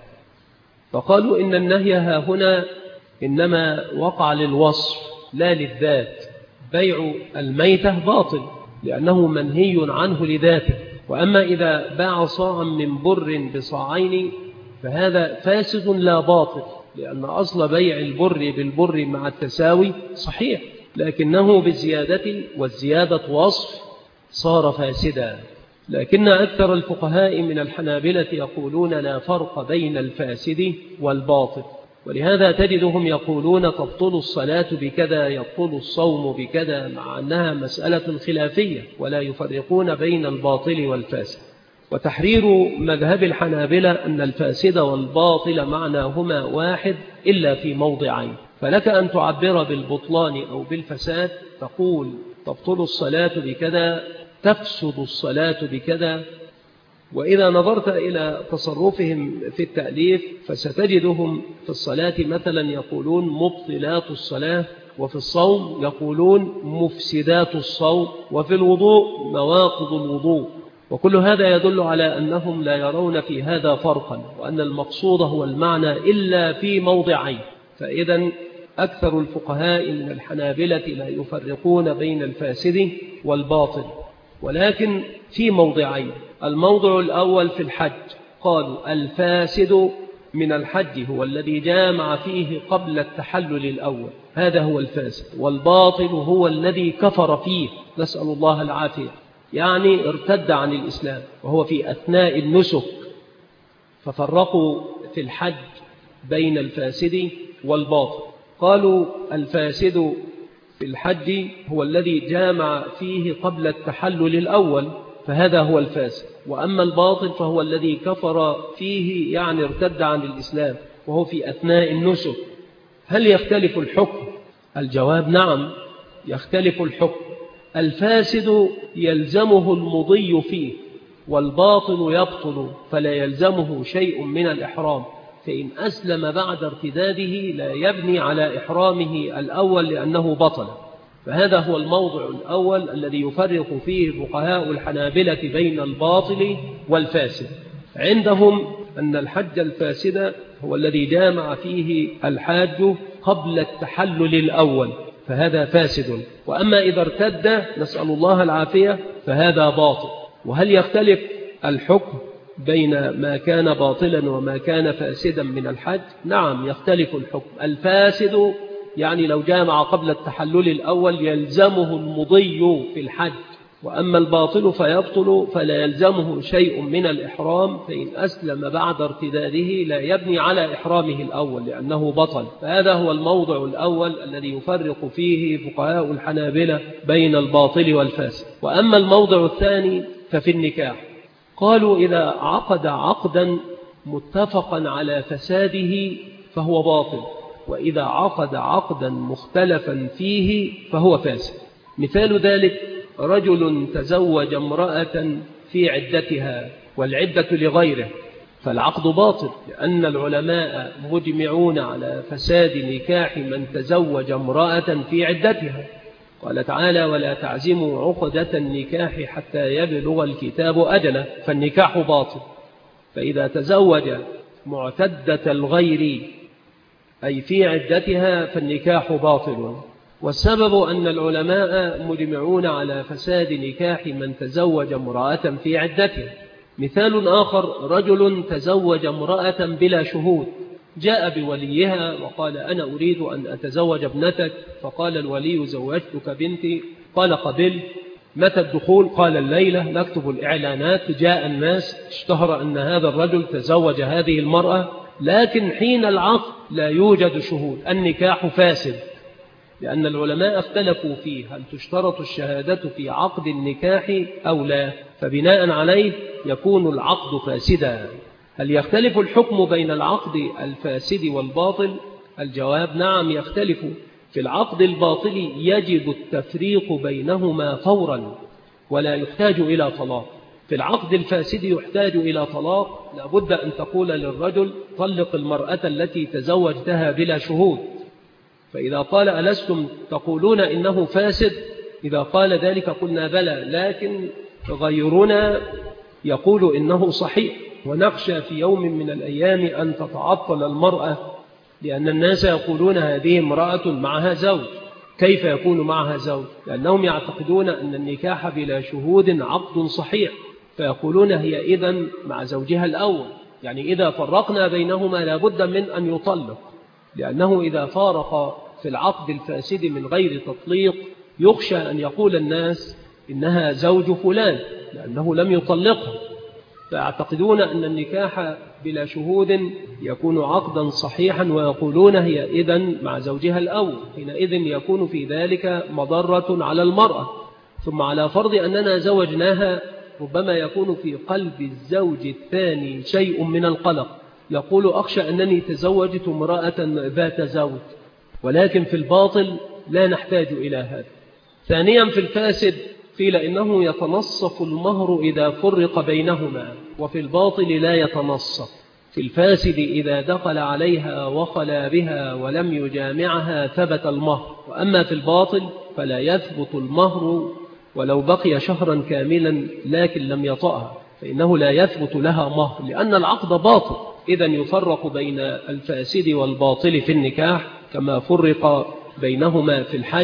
Speaker 1: فقالوا إن النهي ها هنا إنما وقع للوصف لا للذات. بيع الميتة باطل لأنه منهي عنه لذاته، وأما إذا باع صاعا من بر بصاعين فهذا فاسد لا باطل، لأن أصل بيع البر بالبر مع التساوي صحيح، لكنه بالزيادة، والزيادة وصف صار فاسدا. لكن أكثر الفقهاء من الحنابلة يقولون لا فرق بين الفاسد والباطل، ولهذا تجدهم يقولون تبطل الصلاة بكذا، يبطل الصوم بكذا، مع أنها مسألة خلافية، ولا يفرقون بين الباطل والفاسد. وتحرير مذهب الحنابلة أن الفاسد والباطل معناهما واحد إلا في موضعين. فلك أن تعبر بالبطلان أو بالفساد، تقول تبطل الصلاة بكذا، تفسد الصلاة بكذا. وإذا نظرت إلى تصرفهم في التأليف فستجدهم في الصلاة مثلا يقولون مبطلات الصلاة، وفي الصوم يقولون مفسدات الصوم، وفي الوضوء نواقض الوضوء. وكل هذا يدل على أنهم لا يرون في هذا فرقا، وأن المقصود هو المعنى إلا في موضعين. فإذا أكثر الفقهاء من الحنابلة لا يفرقون بين الفاسد والباطل، ولكن في موضعين. الموضع الأول في الحج، قالوا الفاسد من الحج هو الذي جامع فيه قبل التحلل الأول، هذا هو الفاسد، والباطل هو الذي كفر فيه، نسأل الله العافية، يعني ارتد عن الإسلام وهو في أثناء النسك. ففرقوا في الحج بين الفاسد والباطل. قالوا الفاسد في الحج هو الذي جامع فيه قبل التحلل الأول، فهذا هو الفاسد، وأما الباطل فهو الذي كفر فيه، يعني ارتد عن الإسلام وهو في أثناء النسك. هل يختلف الحكم؟ الجواب نعم يختلف الحكم. الفاسد يلزمه المضي فيه، والباطل يبطل فلا يلزمه شيء من الإحرام. فإن أسلم بعد ارتداده لا يبني على إحرامه الأول لأنه بطل. فهذا هو الموضع الأول الذي يفرق فيه فقهاء الحنابلة بين الباطل والفاسد. عندهم أن الحج الفاسد هو الذي جامع فيه الحاج قبل التحلل الأول، فهذا فاسد. وأما إذا ارتد نسأل الله العافية فهذا باطل. وهل يختلف الحكم بين ما كان باطلا وما كان فاسدا من الحج؟ نعم يختلف الحكم. الفاسد يعني لو جامع قبل التحلل الأول يلزمه المضي في الحج، وأما الباطل فيبطل فلا يلزمه شيء من الإحرام، فإن أسلم بعد ارتداده لا يبني على إحرامه الأول لأنه بطل. فهذا هو الموضع الأول الذي يفرق فيه فقهاء الحنابلة بين الباطل والفاسد. وأما الموضع الثاني ففي النكاح، قالوا إذا عقد عقدا متفقا على فساده فهو باطل، وإذا عقد عقدا مختلفا فيه فهو فاسد. مثال ذلك رجل تزوج امرأة في عدتها والعدة لغيره، فالعقد باطل، لأن العلماء مجمعون على فساد نكاح من تزوج امرأة في عدتها. قال تعالى ولا تعزموا عقدة النكاح حتى يبلغ الكتاب أجله، فالنكاح باطل. فإذا تزوج معتدة الغير أي في عدتها فالنكاح باطل. والسبب أن العلماء مجمعون على فساد نكاح من تزوج امرأة في عدتها. مثال آخر رجل تزوج امرأة بلا شهود، جاء بوليها وقال أنا أريد أن أتزوج ابنتك، فقال الولي زوجتك بنتي، قال قبل، متى الدخول؟ قال الليلة، نكتب الإعلانات، جاء الناس، اشتهر أن هذا الرجل تزوج هذه المرأة، لكن حين العقد لا يوجد شهود، النكاح فاسد، لأن العلماء اختلفوا فيه هل تشترط الشهادة في عقد النكاح أو لا، فبناء عليه يكون العقد فاسدا. هل يختلف الحكم بين العقد الفاسد والباطل؟ الجواب نعم يختلف. في العقد الباطل يجب التفريق بينهما فورا ولا يحتاج إلى طلاق. في العقد الفاسد يحتاج إلى طلاق، لابد أن تقول للرجل طلق المرأة التي تزوجتها بلا شهود، فإذا قال ألستم تقولون إنه فاسد؟ إذا قال ذلك قلنا بلى، لكن غيرنا يقول إنه صحيح، ونخشى في يوم من الأيام أن تتعطل المرأة، لأن الناس يقولون هذه امرأة معها زوج. كيف يكون معها زوج؟ لأنهم يعتقدون أن النكاح بلا شهود عقد صحيح، فيقولون هي إذن مع زوجها الأول، يعني إذا فرقنا بينهما لابد من أن يطلق، لأنه إذا فارق في العقد الفاسد من غير تطليق يخشى أن يقول الناس إنها زوج فلان لأنه لم يطلقها، فيعتقدون أن النكاح بلا شهود يكون عقدا صحيحا، ويقولون هي إذن مع زوجها الأول، حينئذ يكون في ذلك مضرة على المرأة. ثم على فرض أننا زوجناها ربما يكون في قلب الزوج الثاني شيء من القلق، يقول أخشى أنني تزوجت امرأة ذات زوج، ولكن في الباطل لا نحتاج إلى هذا. ثانيا في الفاسد قيل إنه يتنصف المهر إذا فرق بينهما، وفي الباطل لا يتنصف. في الفاسد إذا دخل عليها وخلا بها ولم يجامعها ثبت المهر، وأما في الباطل فلا يثبت المهر ولو بقي شهرا كاملا لكن لم يطأها، فإنه لا يثبت لها مهر لأن العقد باطل. إذن يفرق بين الفاسد والباطل في النكاح كما فرق بينهما في الحج،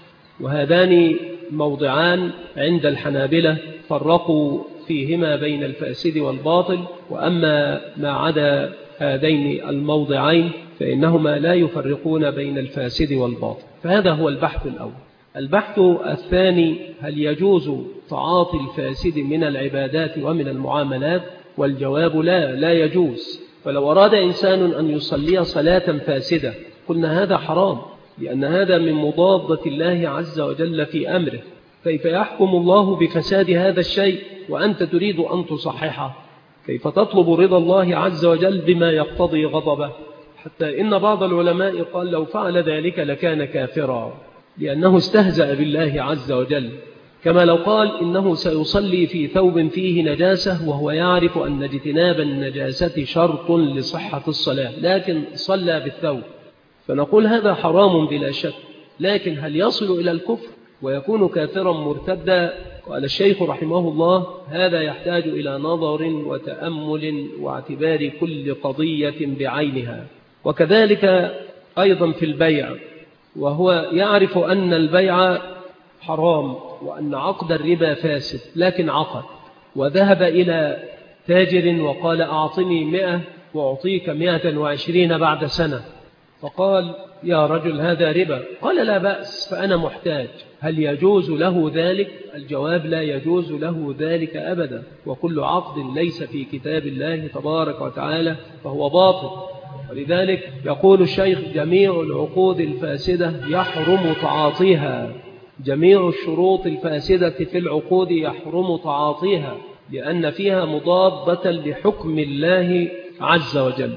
Speaker 1: وهذان موضعان عند الحنابلة فرقوا فيهما بين الفاسد والباطل، وأما ما عدا هذين الموضعين فإنهما لا يفرقون بين الفاسد والباطل. فهذا هو البحث الأول. البحث الثاني هل يجوز تعاطي الفاسد من العبادات ومن المعاملات؟ والجواب لا، لا يجوز. فلو أراد إنسان أن يصلي صلاة فاسدة قلنا هذا حرام، لأن هذا من مضادة الله عز وجل في أمره. كيف يحكم الله بفساد هذا الشيء وأنت تريد أن تصححه؟ كيف تطلب رضا الله عز وجل بما يقتضي غضبه؟ حتى إن بعض العلماء قال لو فعل ذلك لكان كافرا، لأنه استهزأ بالله عز وجل. كما لو قال إنه سيصلي في ثوب فيه نجاسة وهو يعرف أن اجتناب النجاسة شرط لصحة الصلاة، لكن صلى بالثوب، فنقول هذا حرام بلا شك، لكن هل يصل إلى الكفر ويكون كافرا مرتدا؟ قال الشيخ رحمه الله: هذا يحتاج إلى نظر وتأمل واعتبار كل قضية بعينها. وكذلك أيضا في البيع، وهو يعرف أن البيع حرام وأن عقد الربا فاسد، لكن عقد وذهب إلى تاجر وقال: أعطني مئة وأعطيك مئة وعشرين بعد سنة، فقال: يا رجل هذا ربا. قال: لا بأس، فأنا محتاج. هل يجوز له ذلك؟ الجواب: لا يجوز له ذلك أبدا، وكل عقد ليس في كتاب الله تبارك وتعالى فهو باطل. ولذلك يقول الشيخ: جميع العقود الفاسدة يحرم تعاطيها، جميع الشروط الفاسدة في العقود يحرم تعاطيها، لأن فيها مضادة لحكم الله عز وجل.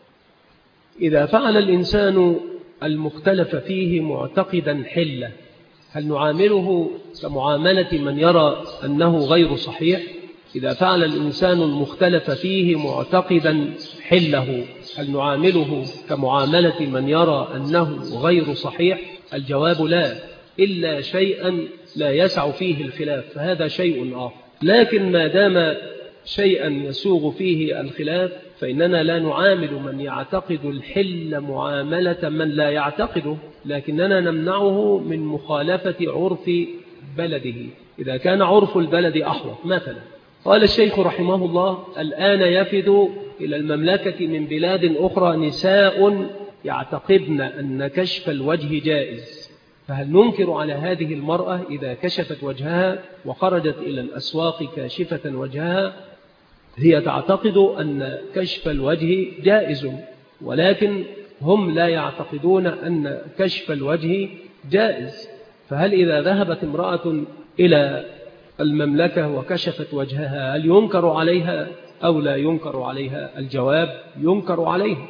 Speaker 1: إذا فعل الإنسان المختلف فيه معتقدا حلة، هل نعامله كمعاملة من يرى أنه غير صحيح؟ إذا فعل الإنسان المختلف فيه معتقدا حله، هل نعامله كمعاملة من يرى أنه غير صحيح؟ الجواب: لا، إلا شيئا لا يسع فيه الخلاف، فهذا شيء آخر. لكن ما دام شيئا يسوغ فيه الخلاف، فإننا لا نعامل من يعتقد الحل معاملة من لا يعتقده، لكننا نمنعه من مخالفة عرف بلده إذا كان عرف البلد أحوط. مثلا قال الشيخ رحمه الله: الآن يفد إلى المملكة من بلاد أخرى نساء يعتقدن أن كشف الوجه جائز، فهل ننكر على هذه المرأة إذا كشفت وجهها وخرجت إلى الأسواق كاشفة وجهها؟ هي تعتقد أن كشف الوجه جائز، ولكن هم لا يعتقدون أن كشف الوجه جائز، فهل إذا ذهبت امرأة إلى المملكة وكشفت وجهها هل ينكر عليها أو لا ينكر عليها؟ الجواب: ينكر عليها.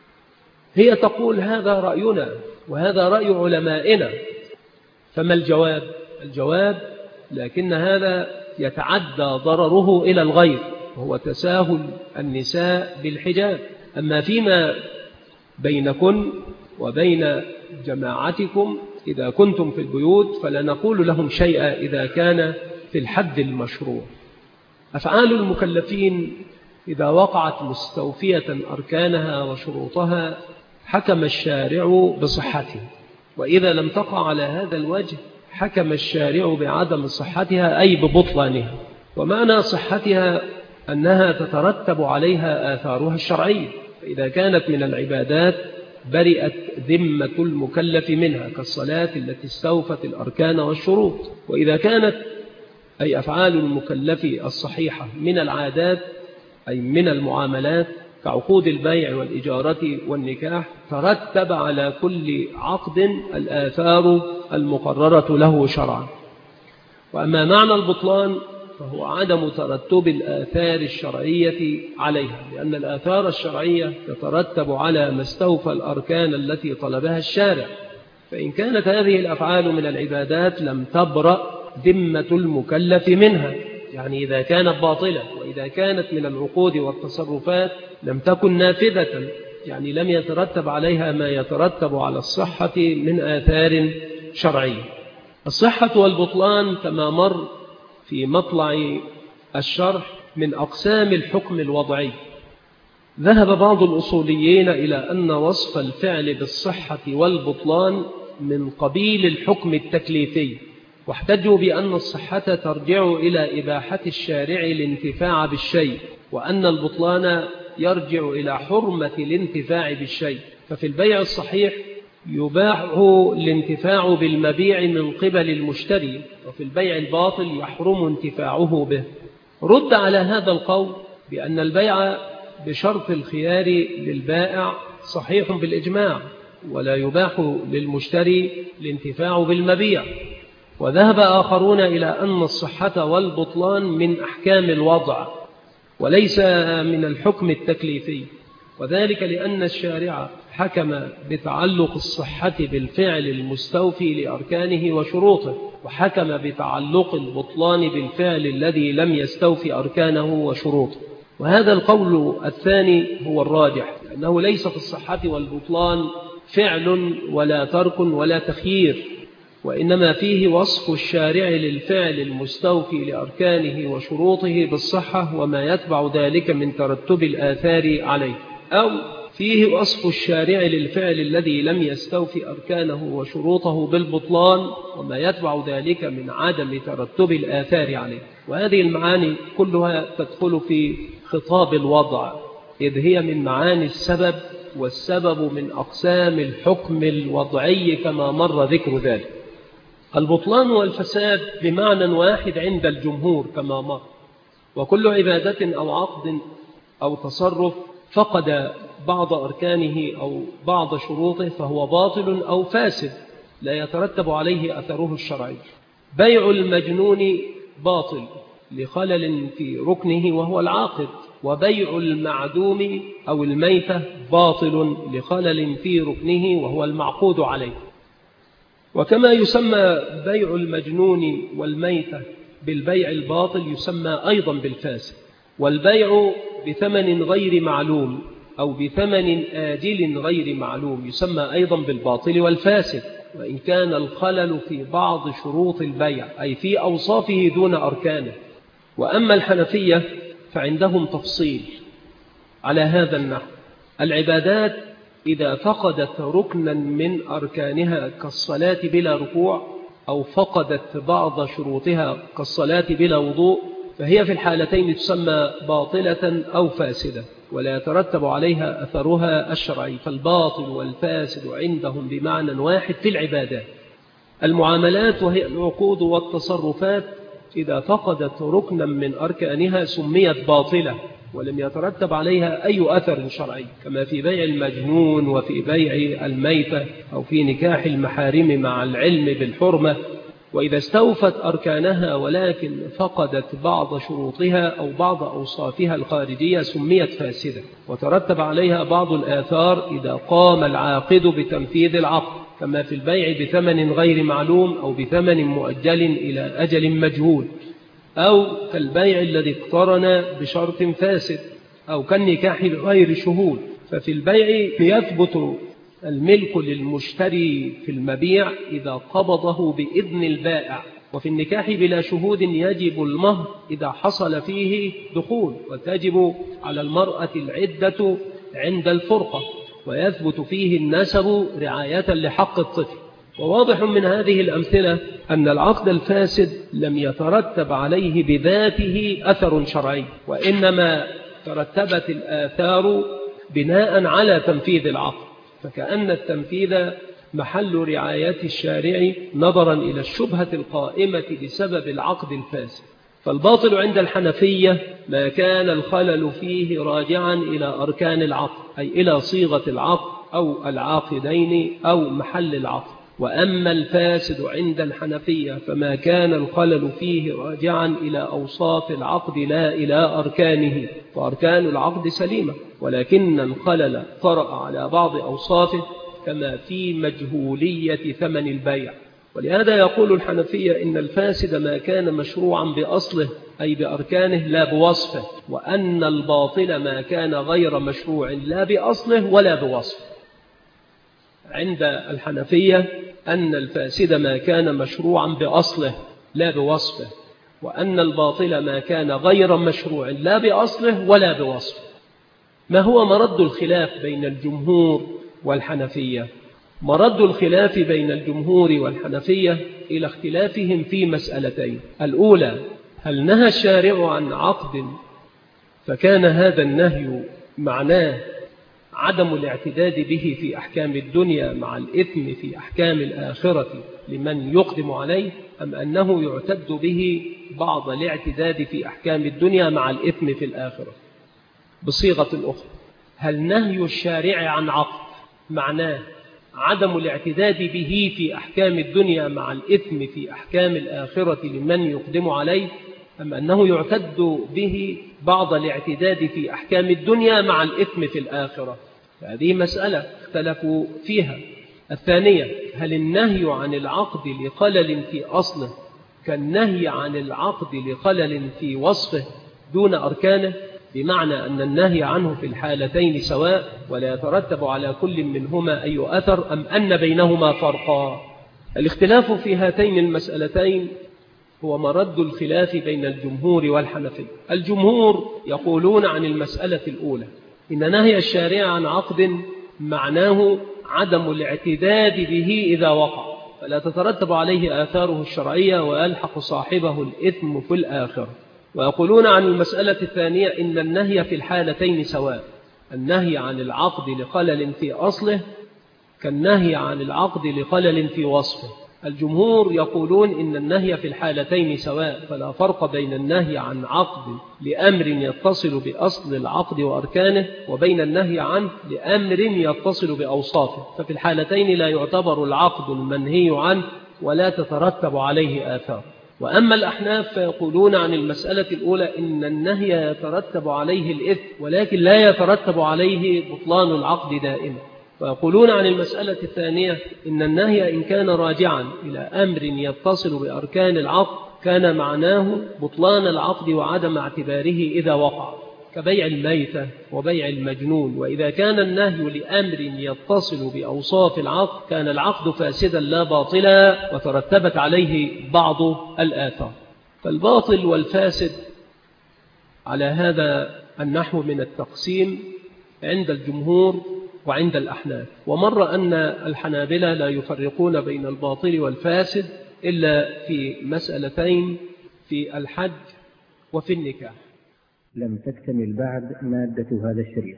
Speaker 1: هي تقول: هذا رأينا وهذا رأي علمائنا، فما الجواب؟ الجواب: لكن هذا يتعدى ضرره إلى الغير، وهو تساهل النساء بالحجاب. أما فيما بينكن وبين جماعتكم إذا كنتم في البيوت فلا نقول لهم شيئا إذا كان في الحد المشروع. أفعال المكلفين إذا وقعت مستوفية أركانها وشروطها حكم الشارع بصحتها، وإذا لم تقع على هذا الوجه حكم الشارع بعدم صحتها، أي ببطلانها. ومعنى صحتها أنها تترتب عليها آثارها الشرعية، فإذا كانت من العبادات برئت ذمة المكلف منها كالصلاة التي استوفت الأركان والشروط. وإذا كانت أي أفعال المكلف الصحيحة من العادات أي من المعاملات كعقود البيع والإجارة والنكاح، ترتب على كل عقد الآثار المقررة له شرعا. وأما معنى البطلان فهو عدم ترتب الآثار الشرعية عليها، لأن الآثار الشرعية تترتب على ما استوفى الأركان التي طلبها الشارع، فإن كانت هذه الأفعال من العبادات لم تبرأ ذمة المكلف منها، يعني إذا كانت باطلة، وإذا كانت من العقود والتصرفات لم تكن نافذة، يعني لم يترتب عليها ما يترتب على الصحة من آثار شرعية. الصحة والبطلان كما مر في مطلع الشرح من أقسام الحكم الوضعي. ذهب بعض الأصوليين إلى أن وصف الفعل بالصحة والبطلان من قبيل الحكم التكليفي، واحتجوا بأن الصحة ترجع إلى إباحة الشارع الانتفاع بالشيء، وأن البطلان يرجع إلى حرمة الانتفاع بالشيء. ففي البيع الصحيح يباح الانتفاع بالمبيع من قبل المشتري، وفي البيع الباطل يحرم انتفاعه به. رد على هذا القول بأن البيع بشرط الخيار للبائع صحيح بالإجماع، ولا يباح للمشتري الانتفاع بالمبيع. وذهب آخرون إلى أن الصحة والبطلان من أحكام الوضع وليس من الحكم التكليفي، وذلك لأن الشارع حكم بتعلق الصحة بالفعل المستوفي لأركانه وشروطه، وحكم بتعلق البطلان بالفعل الذي لم يستوفي أركانه وشروطه. وهذا القول الثاني هو الراجح، لأنه ليس في الصحة والبطلان فعل ولا ترك ولا تخيير، وإنما فيه وصف الشارع للفعل المستوفي لأركانه وشروطه بالصحة وما يتبع ذلك من ترتب الآثار عليه، أو فيه وصف الشارع للفعل الذي لم يستوفي أركانه وشروطه بالبطلان وما يتبع ذلك من عدم ترتب الآثار عليه. وهذه المعاني كلها تدخل في خطاب الوضع، إذ هي من معاني السبب، والسبب من أقسام الحكم الوضعي كما مر ذكر ذلك. البطلان والفساد بمعنى واحد عند الجمهور كما مر، وكل عبادة أو عقد أو تصرف فقد بعض أركانه أو بعض شروطه فهو باطل أو فاسد لا يترتب عليه أثره الشرعي. بيع المجنون باطل لخلل في ركنه وهو العاقد، وبيع المعدوم أو الميتة باطل لخلل في ركنه وهو المعقود عليه. وكما يسمى بيع المجنون والميتة بالبيع الباطل يسمى أيضا بالفاسد. والبيع بثمن غير معلوم أو بثمن آجل غير معلوم يسمى أيضا بالباطل والفاسد، وإن كان الخلل في بعض شروط البيع أي في أوصافه دون أركانه. وأما الحنفية فعندهم تفصيل على هذا النحو: العبادات إذا فقدت ركنا من أركانها كالصلاة بلا ركوع، أو فقدت بعض شروطها كالصلاة بلا وضوء، فهي في الحالتين تسمى باطلة أو فاسدة ولا يترتب عليها أثرها الشرعي. فالباطل والفاسد عندهم بمعنى واحد في العبادات. المعاملات وهي العقود والتصرفات إذا فقدت ركنا من أركانها سميت باطلة ولم يترتب عليها أي أثر شرعي، كما في بيع المجنون وفي بيع الميتة أو في نكاح المحارم مع العلم بالحرمة. وإذا استوفت أركانها ولكن فقدت بعض شروطها أو بعض أوصافها الخارجية سميت فاسدة وترتب عليها بعض الآثار إذا قام العاقد بتنفيذ العقد، كما في البيع بثمن غير معلوم أو بثمن مؤجل إلى أجل مجهول، أو كالبيع الذي اقترن بشرط فاسد، أو كالنكاح بغير شهود. ففي البيع يثبت الملك للمشتري في المبيع إذا قبضه بإذن البائع، وفي النكاح بلا شهود يجب المهر إذا حصل فيه دخول، وتجب على المرأة العدة عند الفرقة، ويثبت فيه النسب رعاية لحق الطفل. وواضح من هذه الأمثلة أن العقد الفاسد لم يترتب عليه بذاته أثر شرعي، وإنما ترتبت الآثار بناء على تنفيذ العقد، فكأن التنفيذ محل رعاية الشارع نظرا إلى الشبهة القائمة بسبب العقد الفاسد. فالباطل عند الحنفية ما كان الخلل فيه راجعا إلى أركان العقد، أي إلى صيغة العقد أو العاقدين أو محل العقد. وأما الفاسد عند الحنفية فما كان الخلل فيه راجعا إلى أوصاف العقد لا إلى أركانه، فأركان العقد سليمة ولكن الخلل طرأ على بعض أوصافه، كما في مجهولية ثمن البيع. ولهذا يقول الحنفية إن الفاسد ما كان مشروعا بأصله أي بأركانه لا بوصفه، وأن الباطل ما كان غير مشروع لا بأصله ولا بوصفه. عند الحنفية أن الفاسد ما كان مشروعا بأصله لا بوصفه، وأن الباطل ما كان غير مشروع لا بأصله ولا بوصفه. ما هو مرد الخلاف بين الجمهور والحنفية؟ مرد الخلاف بين الجمهور والحنفية إلى اختلافهم في مسألتين: الأولى، هل نهى الشارع عن عقد فكان هذا النهي معناه عدم الاعتداد به في أحكام الدنيا مع الإثم في أحكام الآخرة لمن يقدم عليه، أم أنه يعتد به بعض الاعتداد في أحكام الدنيا مع الإثم في الآخرة؟ بصيغة أخرى، هل نهي الشارع عن عقد معناه عدم الاعتداد به في أحكام الدنيا مع الإثم في أحكام الآخرة لمن يقدم عليه، أم أنه يعتد به بعض الاعتداد في أحكام الدنيا مع الإثم في الآخرة؟ هذه مسألة اختلفوا فيها. الثانية، هل النهي عن العقد لخلل في أصله كالنهي عن العقد لخلل في وصفه دون أركانه، بمعنى أن النهي عنه في الحالتين سواء ولا يترتب على كل منهما أي أثر، أم أن بينهما فرقا؟ الاختلاف في هاتين المسألتين هو مرد الخلاف بين الجمهور والحنفية. الجمهور يقولون عن المسألة الأولى إن نهي الشارع عن عقد معناه عدم الاعتداد به إذا وقع، فلا تترتب عليه آثاره الشرعية ويلحق صاحبه الإثم في الآخرة. ويقولون عن المسألة الثانية إن النهي في الحالتين سواء، النهي عن العقد لخلل في أصله كالنهي عن العقد لخلل في وصفه. الجمهور يقولون إن النهي في الحالتين سواء، فلا فرق بين النهي عن عقد لأمر يتصل بأصل العقد وأركانه وبين النهي عنه لأمر يتصل بأوصافه، ففي الحالتين لا يعتبر العقد المنهي عنه ولا تترتب عليه آثار. وأما الأحناف فيقولون عن المسألة الأولى إن النهي يترتب عليه الإثم ولكن لا يترتب عليه بطلان العقد دائما. ويقولون عن المسألة الثانية إن النهي إن كان راجعا إلى أمر يتصل بأركان العقد كان معناه بطلان العقد وعدم اعتباره إذا وقع، كبيع الميتة وبيع المجنون. وإذا كان النهي لأمر يتصل بأوصاف العقد كان العقد فاسدا لا باطلا وترتبت عليه بعض الآثار. فالباطل والفاسد على هذا النحو من التقسيم عند الجمهور وعند الأحناف. ومر أن الحنابلة لا يفرقون بين الباطل والفاسد إلا في مسألتين، في الحج وفي النكاح.
Speaker 2: لم تكتمل بعد مادة هذا الشريط،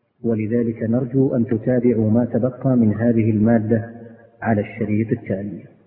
Speaker 2: ولذلك نرجو أن تتابعوا ما تبقى من هذه المادة على الشريط التالي.